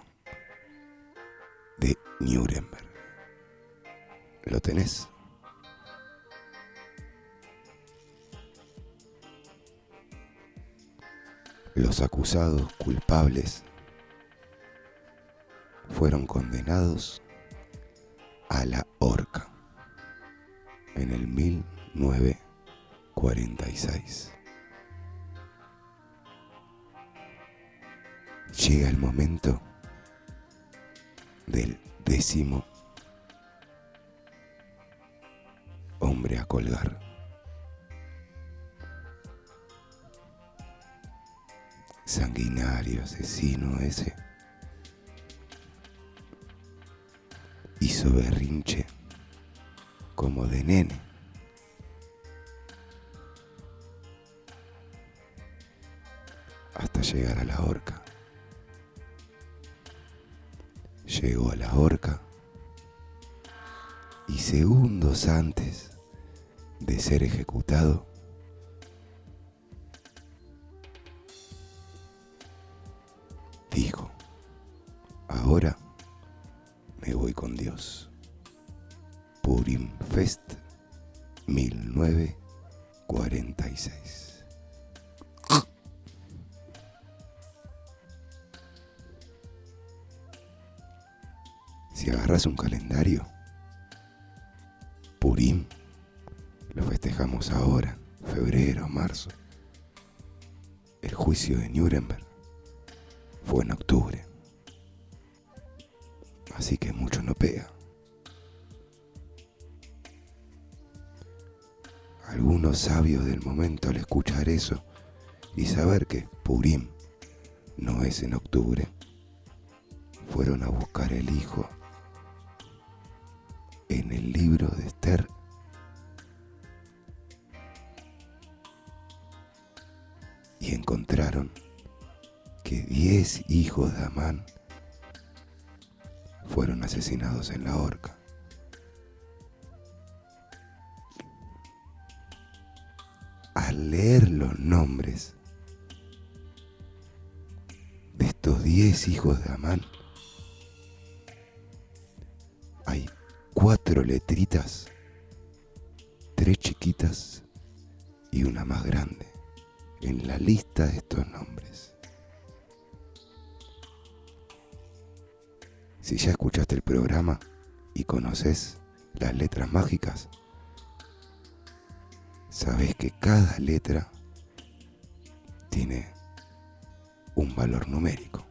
de Nuremberg. ¿Lo tenés? Los acusados culpables fueron condenados a la horca en el mil novecientos cuarenta y seis. Llega el momento del décimo hombre a colgar. Sanguinario asesino ese hizo berrinche como de nene. Hasta llegar a la horca. Llegó a la horca y segundos antes de ser ejecutado, dijo: ahora me voy con Dios. Purim Fest mil novecientos cuarenta y seis. Si agarras un calendario, Purim lo festejamos ahora, febrero, marzo. El juicio de Nuremberg fue en octubre, así que mucho no pega. Algunos sabios del momento, al escuchar eso y saber que Purim no es en octubre, fueron a buscar el hijo en el libro de Esther y encontraron que diez hijos de Amán fueron asesinados en la horca. Al leer los nombres de estos diez hijos de Amán, hay cuatro letritas, tres chiquitas y una más grande en la lista de estos nombres. Si ya escuchaste el programa y conoces las letras mágicas, sabes que cada letra tiene un valor numérico.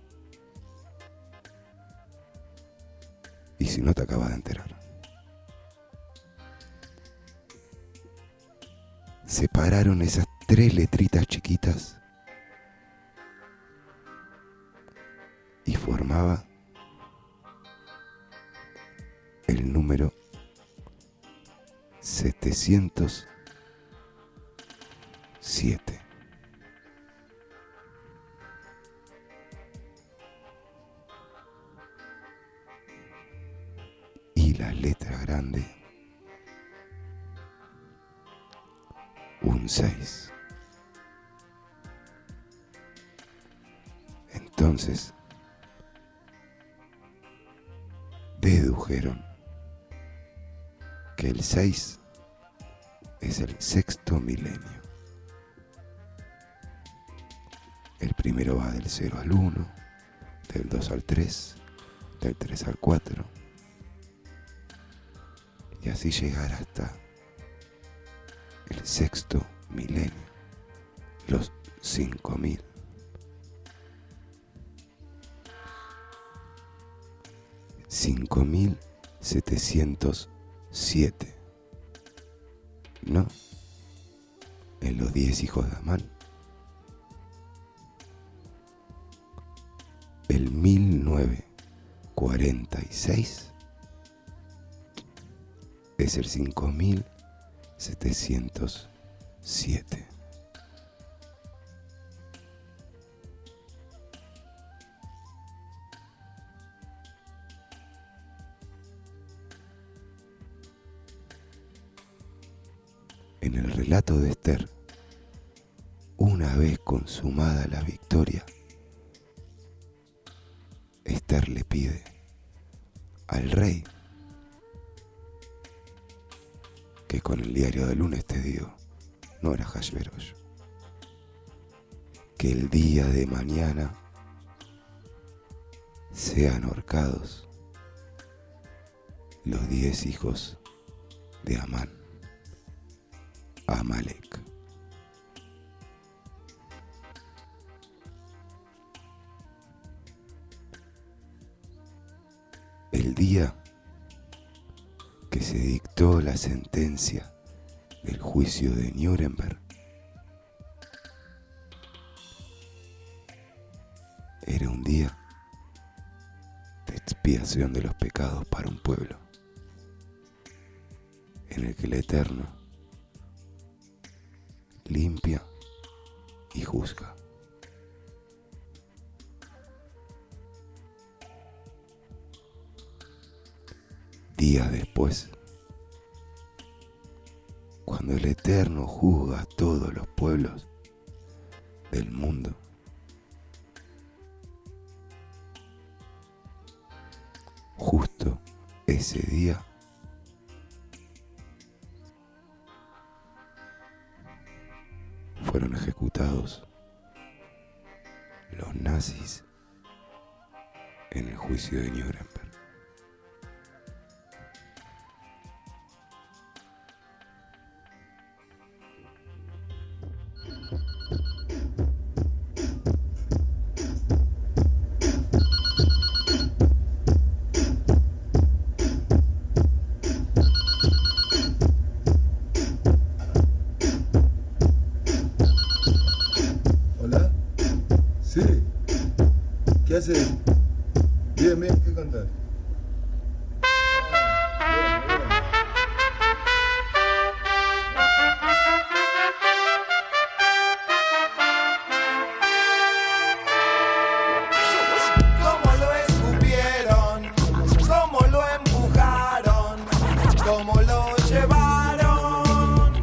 Y si no, te acabas de enterar. Separaron esas tres letritas chiquitas y formaba el número setecientos siete. Y la letra grande, un seis. Entonces, dedujeron que el seis es el sexto milenio. El primero va del cero al uno, del dos al tres, del tres al cuatro, y así llegar hasta el sexto milenio, los cinco mil. cinco mil setecientos siete. No, en los diez hijos de Amán. El mil novecientos cuarenta y seis es el cinco mil setecientos siete. En el relato de Esther, una vez consumada la victoria, Esther le pide al rey que con el diario del lunes te digo, no era Hashverosh, que el día de mañana sean ahorcados los diez hijos de Amán, Amalek. día que se dictó la sentencia del juicio de Nuremberg, era un día de expiación de los pecados para un pueblo, en el que el Eterno limpia y juzga. Días después, cuando el Eterno juzga a todos los pueblos del mundo, justo ese día fueron ejecutados los nazis en el juicio de Nuremberg. ¿Qué haces? Bien, bien, ¿qué contás? Cómo lo escupieron, cómo lo empujaron, cómo lo llevaron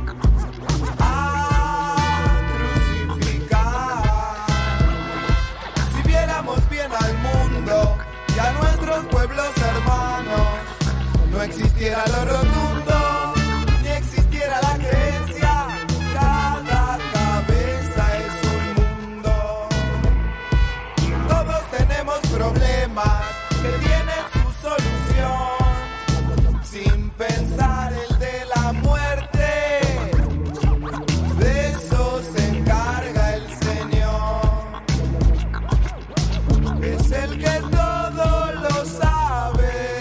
a crucificar. Si viéramos bien al mundo y a nuestros pueblos hermanos, no existiera lo rotundo, ni existiera la creencia. Cada cabeza es un mundo. Todos tenemos problemas que tienen su solución, sin pensar el de la muerte. De eso se encarga el Señor. Es el que todo lo sabe,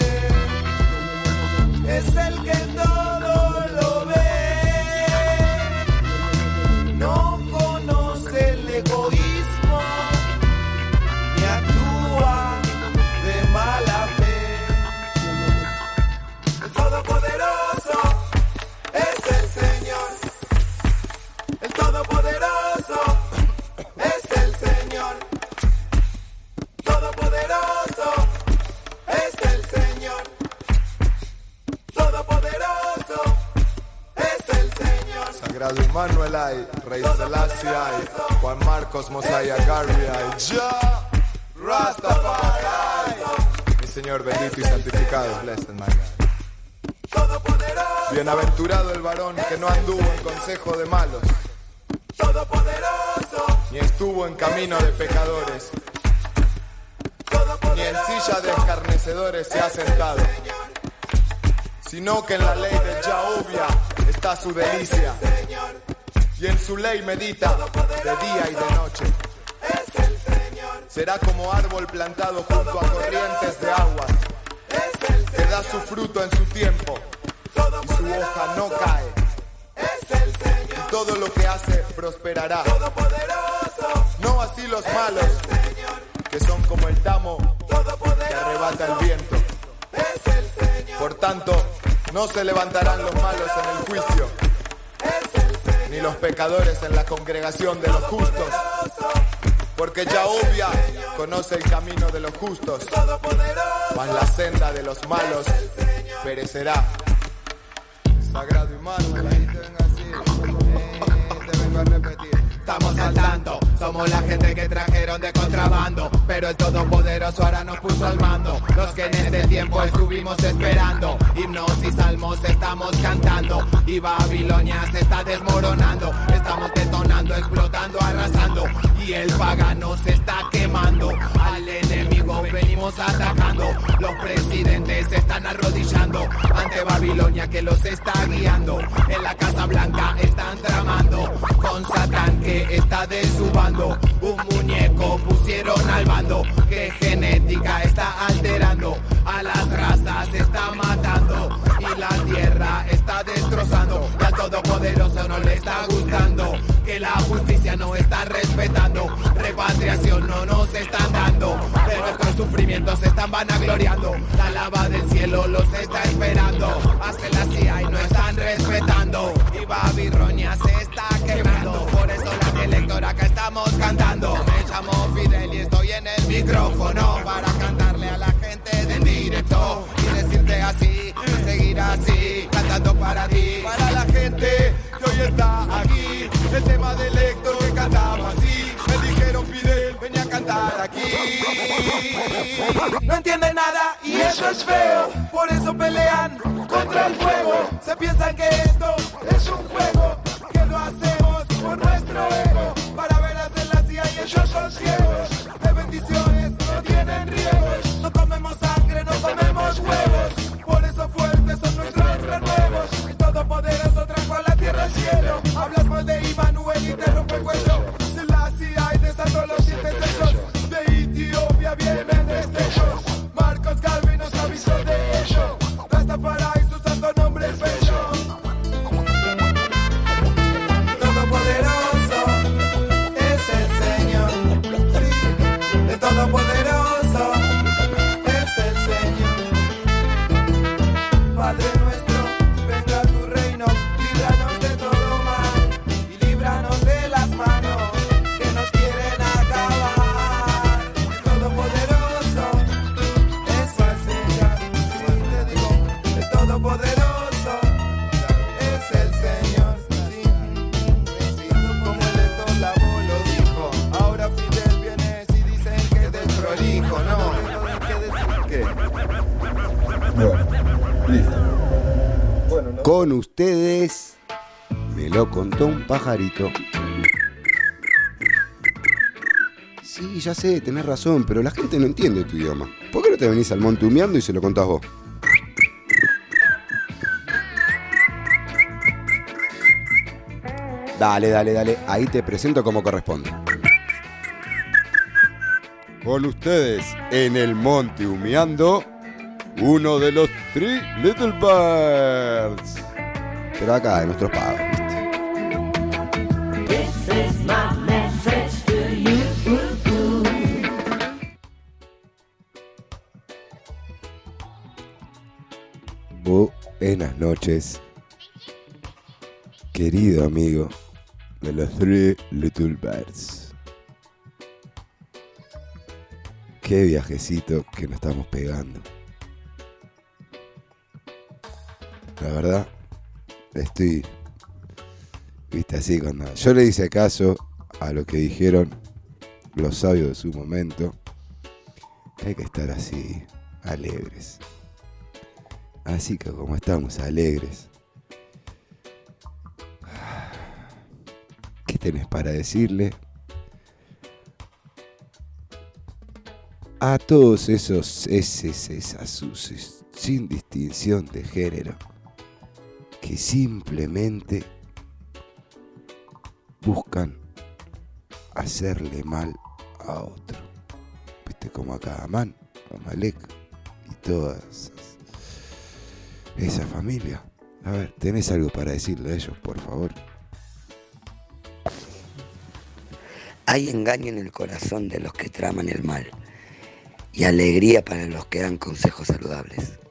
es el que todo lo ve. No conoce el egoísmo ni actúa de mala fe. El Todopoderoso es el Señor. El Todopoderoso es el Señor. Todopoderoso es el Señor. Todopoderoso es el Señor. Sagrado Emmanuel hay, Rey Selassie hay, Juan Marcos Mosiah Garvey hay, Ya Rastafari. Mi Señor bendito y santificado, blessed my God. Bienaventurado el varón que no anduvo en consejo de malos, ni estuvo en camino de pecadores, ni en silla de escarnecedores se ha sentado, sino que en la ley de Jehová está su delicia, y en su ley medita de día y de noche. Será como árbol plantado junto a corrientes de aguas, que da su fruto en su tiempo, y su hoja no cae, y todo lo que hace prosperará. No así los malos, que son como el tamo que arrebata el viento. Por tanto, no se levantarán los malos en el juicio, ni los pecadores en la congregación de los justos, porque Jehová conoce el camino de los justos, mas la senda de los malos perecerá. Sagrado Emmanuel, ahí te ven así, eh, te vengo a repetir. Estamos al tanto, somos la gente que trajeron de contrabando, pero el Todopoderoso ahora nos puso al mando. Los que en este tiempo estuvimos esperando, himnos y salmos estamos cantando, y Babilonia se está desmoronando. Estamos detonando, explotando, arrasando, y el pagano se está quemando. Al enemigo venimos atacando, los presidentes se están arrodillando ante Babilonia que los está guiando. En la Casa Blanca están tramando con Satán que está de su bando. Un muñeco pusieron al bando que genética está alterando. A las razas está matando y la tierra está destrozando. Y al Todopoderoso no le está gustando que la justicia no está respetando. Repatriación no nos están dando, de nuestros sufrimientos se están vanagloriando. La lava del cielo los está esperando. Hace la C I A y no están respetando. Y Babilonia se está quemando. Por eso la electora acá estamos cantando. Me llamo Fidel y estoy en el micrófono para cantarle a la gente en directo y decirte así, y seguir así, cantando para ti, para la gente que hoy está aquí. El tema del Héctor que cantaba así. Me dijeron Fidel, venía a cantar aquí. No entienden nada y eso es feo. Por eso pelean contra el fuego. Se piensan que esto es un juego, que lo hacemos por nuestro ego. Para ver hacer la C I A y ellos son ciegos. De bendiciones no tienen riegos. No comemos sangre, no comemos huevos. Por eso fuertes son nuestros renuevos. El Todopoderoso trajo a la tierra al cielo. Hablas mal de Immanuel y te rompe el cuello. Se la C I A y desató los siete sellos. De Etiopía vienen destellos. Marcos Garvey nos avisó de ello. Rastafari su santo nombre es bello. Todopoderoso es el Señor. Sí, el Todopoderoso es el Señor. Padre nuestro, venga a tu reino, líbranos de todo mal y líbranos de las manos que nos quieren acabar. Todopoderoso es el Señor. Sí, te digo, el Todopoderoso es el Señor. Sí, sí, como el Héctor Lavoe lo dijo. Ahora Fidel viene y dicen que es desprolijo, ¿no? ¿Qué decir qué? Bueno, no. Con ustedes, me lo contó un pajarito. Sí, ya sé, tenés razón, pero la gente no entiende tu idioma. ¿Por qué no te venís al monte humeando y se lo contás vos? Dale, dale, dale, ahí te presento como corresponde. Con ustedes, en el monte humeando, uno de los Three Little Birds. Pero acá, de nuestros pagos, ¿viste? This is my message to you. Buenas noches, querido amigo de los Three Little Birds. Qué viajecito que nos estamos pegando. La verdad, estoy, viste, así cuando yo le hice caso a lo que dijeron los sabios de su momento, que hay que estar así, alegres. Así que como estamos alegres, ¿qué tenés para decirle a todos esos eses, esas suses, sin distinción de género, que simplemente buscan hacerle mal a otro? Viste, como acá Amán, Amalek y todas esa familia. A ver, ¿tenés algo para decirle a ellos, por favor? Hay engaño en el corazón de los que traman el mal y alegría para los que dan consejos saludables.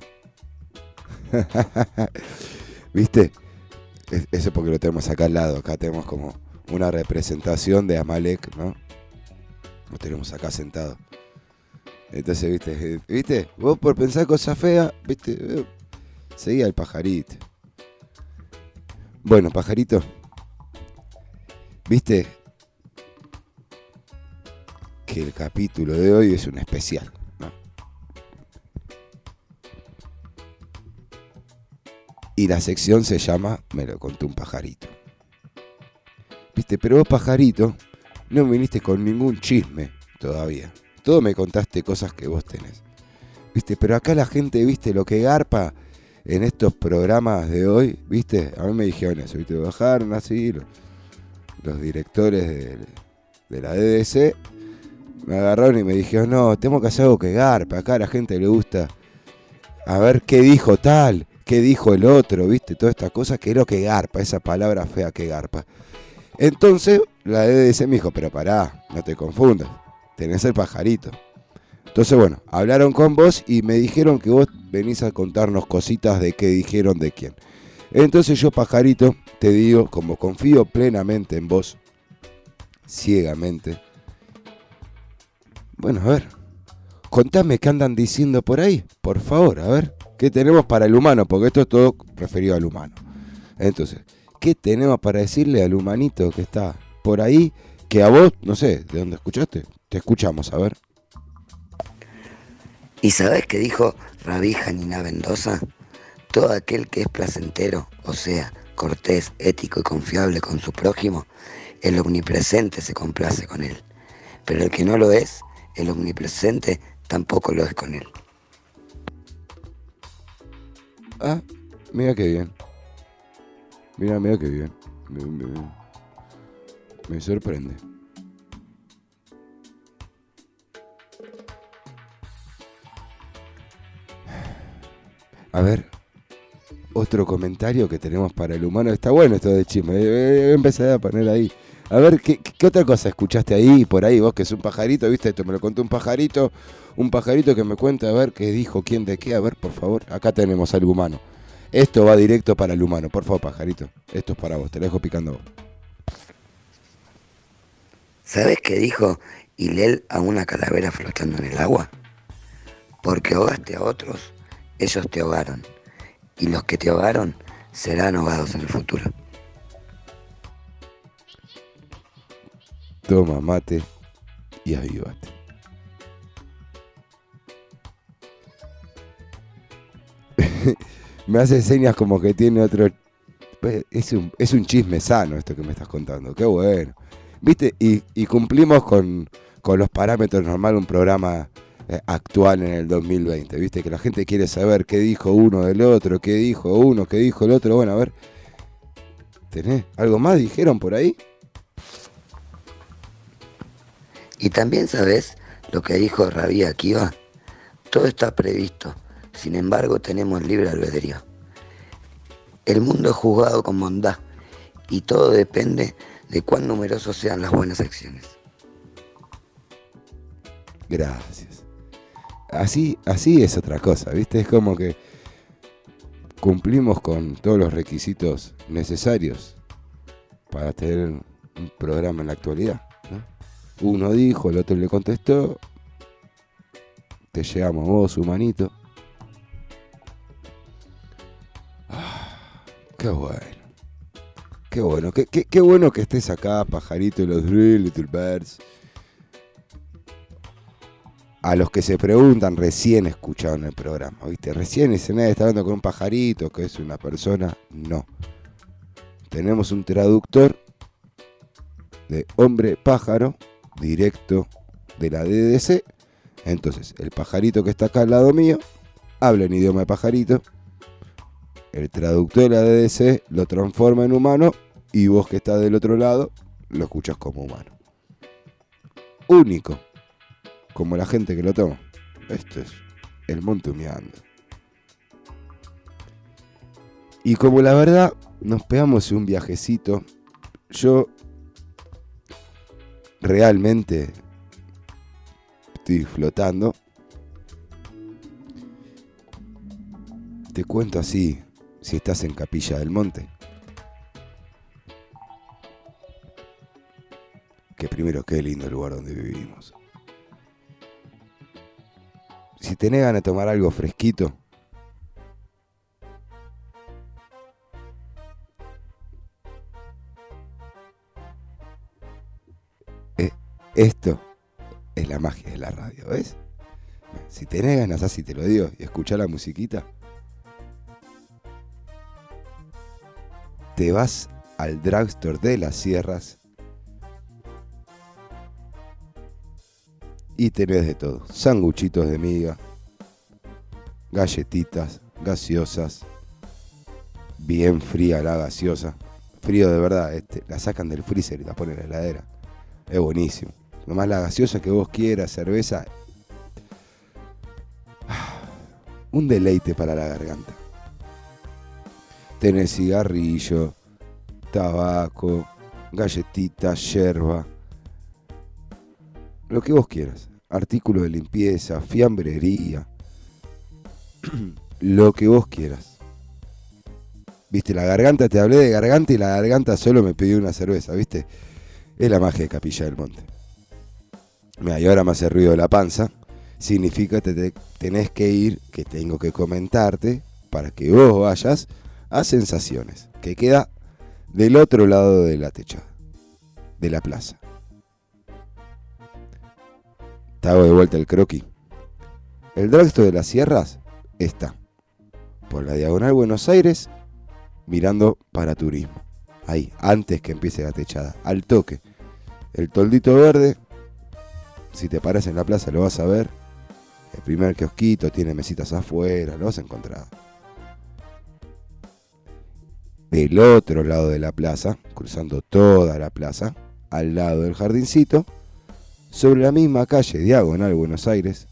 ¿Viste? Eso porque lo tenemos acá al lado. Acá tenemos como una representación de Amalek, ¿no? Lo tenemos acá sentado. Entonces, ¿viste? ¿Viste? Vos por pensar cosas feas, ¿viste? Seguía el pajarito. Bueno, pajarito, ¿viste? Que el capítulo de hoy es un especial, ¿no? Y la sección se llama Me lo contó un pajarito. ¿Viste? Pero vos, pajarito, no viniste con ningún chisme todavía. Todo me contaste cosas que vos tenés. ¿viste? Pero acá la gente, ¿viste? Lo que garpa en estos programas de hoy, ¿viste? A mí me dijeron eso, ¿viste? Bajaron así los, los directores de, de la D D C, me agarraron y me dijeron, no, tenemos que hacer algo que garpa, acá a la gente le gusta a ver qué dijo tal, qué dijo el otro, ¿viste? Toda esta cosa que es lo que garpa, esa palabra fea que garpa. Entonces la D D C me dijo, pero pará, no te confundas, tenés el pajarito. Entonces, bueno, hablaron con vos y me dijeron que vos venís a contarnos cositas de qué dijeron de quién. Entonces yo, pajarito, te digo, como confío plenamente en vos, ciegamente. Bueno, a ver, contame qué andan diciendo por ahí, por favor, a ver, qué tenemos para el humano, porque esto es todo referido al humano. Entonces, ¿qué tenemos para decirle al humanito que está por ahí, que a vos, no sé, ¿de dónde escuchaste? Te escuchamos, a ver. ¿Y sabés qué dijo Rabí Janina Mendoza? Todo aquel que es placentero, o sea, cortés, ético y confiable con su prójimo, el omnipresente se complace con él. Pero el que no lo es, el omnipresente tampoco lo es con él. Ah, mira qué bien. Mira, mira qué bien. Me, me, me sorprende. A ver, otro comentario que tenemos para el humano. Está bueno esto de chisme. Eh, empecé a poner ahí. A ver, ¿qué, ¿qué otra cosa escuchaste ahí, por ahí? Vos que es un pajarito, ¿viste? Esto me lo contó un pajarito. Un pajarito que me cuenta, a ver, qué dijo, quién de qué. A ver, por favor. Acá tenemos al humano. Esto va directo para el humano. Por favor, pajarito. Esto es para vos. Te lo dejo picando a vos. ¿Sabés qué dijo Hillel a una calavera flotando en el agua? Porque ahogaste a otros, ellos te ahogaron. Y los que te ahogaron serán ahogados en el futuro. Toma mate y avívate. Me hace señas como que tiene otro... Es un, es un chisme sano esto que me estás contando. Qué bueno. ¿Viste? Y, y cumplimos con, con los parámetros normales de un programa eh, actual en el dos mil veinte. ¿Viste? Que la gente quiere saber qué dijo uno del otro, qué dijo uno, qué dijo el otro. Bueno, a ver. ¿Tenés algo más? ¿Dijeron por ahí? Y también sabes lo que dijo Rabí Akiva. Todo está previsto, sin embargo tenemos libre albedrío. El mundo es juzgado con bondad y todo depende de cuán numerosos sean las buenas acciones. Gracias. Así, así es otra cosa, ¿viste? Es como que cumplimos con todos los requisitos necesarios para tener un programa en la actualidad, ¿no? Uno dijo, el otro le contestó, te llegamos vos, humanito. Ah, qué bueno, qué bueno, qué, qué, qué bueno que estés acá, pajarito y los Three Little Birds. A los que se preguntan, recién escucharon el programa, ¿viste? Recién ese nadie está hablando con un pajarito, que es una persona, no. Tenemos un traductor de hombre pájaro, directo de la D D C. Entonces, el pajarito que está acá al lado mío habla en idioma de pajarito. El traductor de la D D C lo transforma en humano y vos que estás del otro lado lo escuchas como humano. Único, como la gente que lo toma. Esto es el Montumeando. Y como la verdad nos pegamos un viajecito, yo realmente estoy flotando. Te cuento así, si estás en Capilla del Monte. Que primero, qué lindo lugar donde vivimos. Si tenés ganas de tomar algo fresquito, eh, esto es la magia de la radio, ¿ves? Si tenés ganas, así te lo digo, y escuchar la musiquita, te vas al drugstore de las Sierras y tenés de todo. Sanguchitos de miga, galletitas, gaseosas, bien fría la gaseosa, frío de verdad, este, la sacan del freezer y la ponen en la heladera, es buenísimo. Nomás la gaseosa que vos quieras, cerveza, un deleite para la garganta. Tenés cigarrillo, tabaco, galletitas, yerba, lo que vos quieras, artículos de limpieza, fiambrería, lo que vos quieras. Viste, la garganta, te hablé de garganta y la garganta solo me pidió una cerveza, viste, es la magia de Capilla del Monte. Mira, y ahora me hace ruido la panza, significa que te tenés que ir, que tengo que comentarte para que vos vayas a Sensaciones, que queda del otro lado de la techada, de la plaza. Te hago de vuelta el croquis. El drugstore de las Sierras está por la diagonal Buenos Aires, mirando para Turismo. Ahí, antes que empiece la techada, al toque. El toldito verde, si te paras en la plaza lo vas a ver. El primer kiosquito tiene mesitas afuera, lo vas a encontrar. Del otro lado de la plaza, cruzando toda la plaza, al lado del jardincito, sobre la misma calle diagonal Buenos Aires,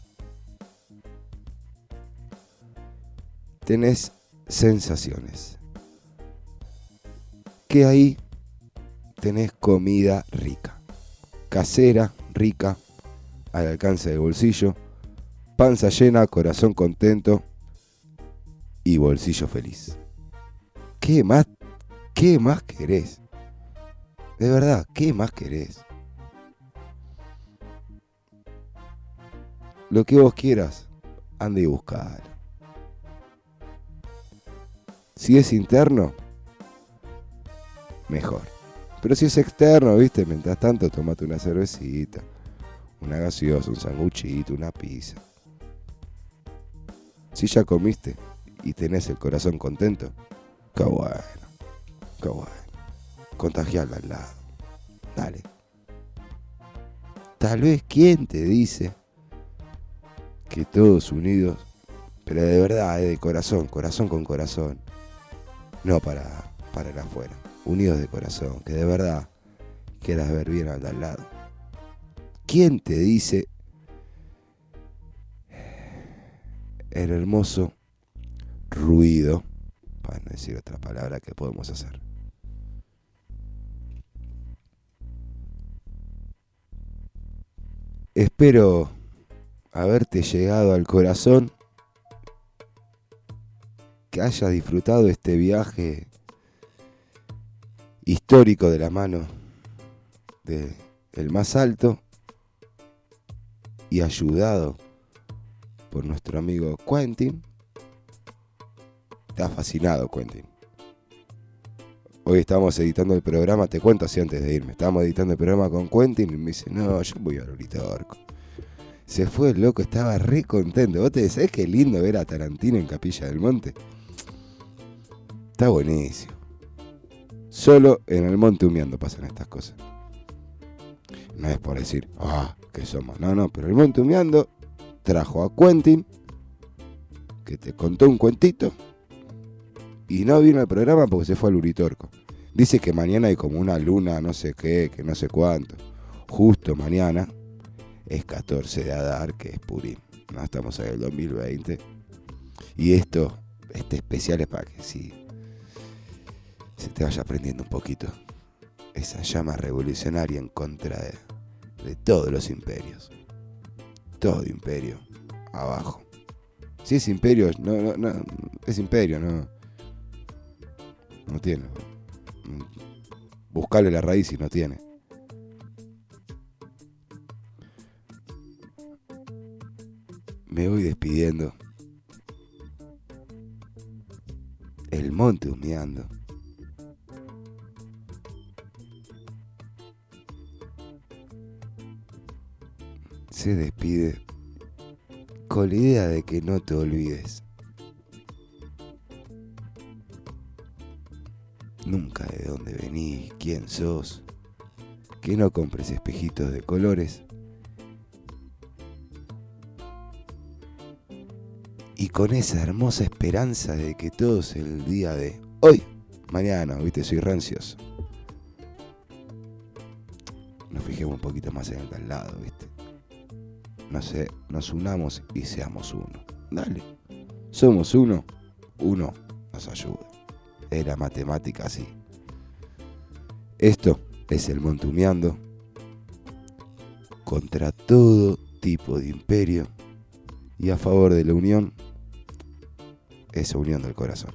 tenés Sensaciones. Que ahí tenés comida rica, casera, rica, al alcance del bolsillo, panza llena, corazón contento y bolsillo feliz. ¿Qué más, qué más querés? De verdad, ¿qué más querés? Lo que vos quieras, anda y buscalo. Si es interno, mejor. Pero si es externo, viste, mientras tanto tomate una cervecita, una gaseosa, un sanguchito, una pizza. Si ya comiste y tenés el corazón contento, qué bueno, qué bueno. Contagiarla al lado. Dale. Tal vez, ¿quién te dice que todos unidos, pero de verdad, eh, de corazón, corazón con corazón, no para, para el afuera, unidos de corazón, que de verdad quieras ver bien al de al lado? ¿Quién te dice el hermoso ruido, para no decir otra palabra, que podemos hacer? Espero haberte llegado al corazón, que hayas disfrutado este viaje histórico de la mano de el más alto y ayudado por nuestro amigo Quentin. Te ha fascinado, Quentin. Hoy estamos editando el programa, te cuento así antes de irme. Estábamos editando el programa con Quentin y me dice, no, yo voy al Uritorco. Se fue el loco, estaba re contento. ¿Vos te decís, ¿sabés qué lindo ver a Tarantino en Capilla del Monte? Está buenísimo. Solo en el Monte Humeando pasan estas cosas. No es por decir, ah, que somos. No, no, pero el Monte Humeando trajo a Quentin, que te contó un cuentito, y no vino al programa porque se fue al Uritorco. Dice que mañana hay como una luna, no sé qué, que no sé cuánto. Justo mañana es catorce de Adar, que es Purim. No estamos en el dos mil veinte. Y esto, este especial es para que sí, se te vaya prendiendo un poquito esa llama revolucionaria en contra de, de todos los imperios. Todo imperio abajo. Si es imperio, no, no, no, es imperio, no. No tiene. Buscarle la raíz y no tiene. Me voy despidiendo. El Monte Humeando. Se despide con la idea de que no te olvides nunca de dónde venís, quién sos, que no compres espejitos de colores y con esa hermosa esperanza de que todo es el día de hoy, mañana, viste, soy rancios. Nos fijemos un poquito más en el de al lado, viste. No sé, nos unamos y seamos uno. Dale. Somos uno, uno nos ayuda. Es la matemática así. Esto es el Montumeando contra todo tipo de imperio y a favor de la unión, esa unión del corazón.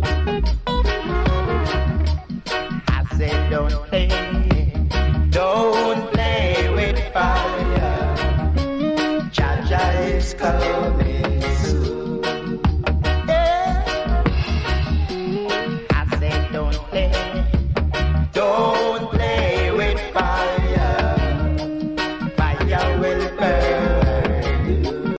Don't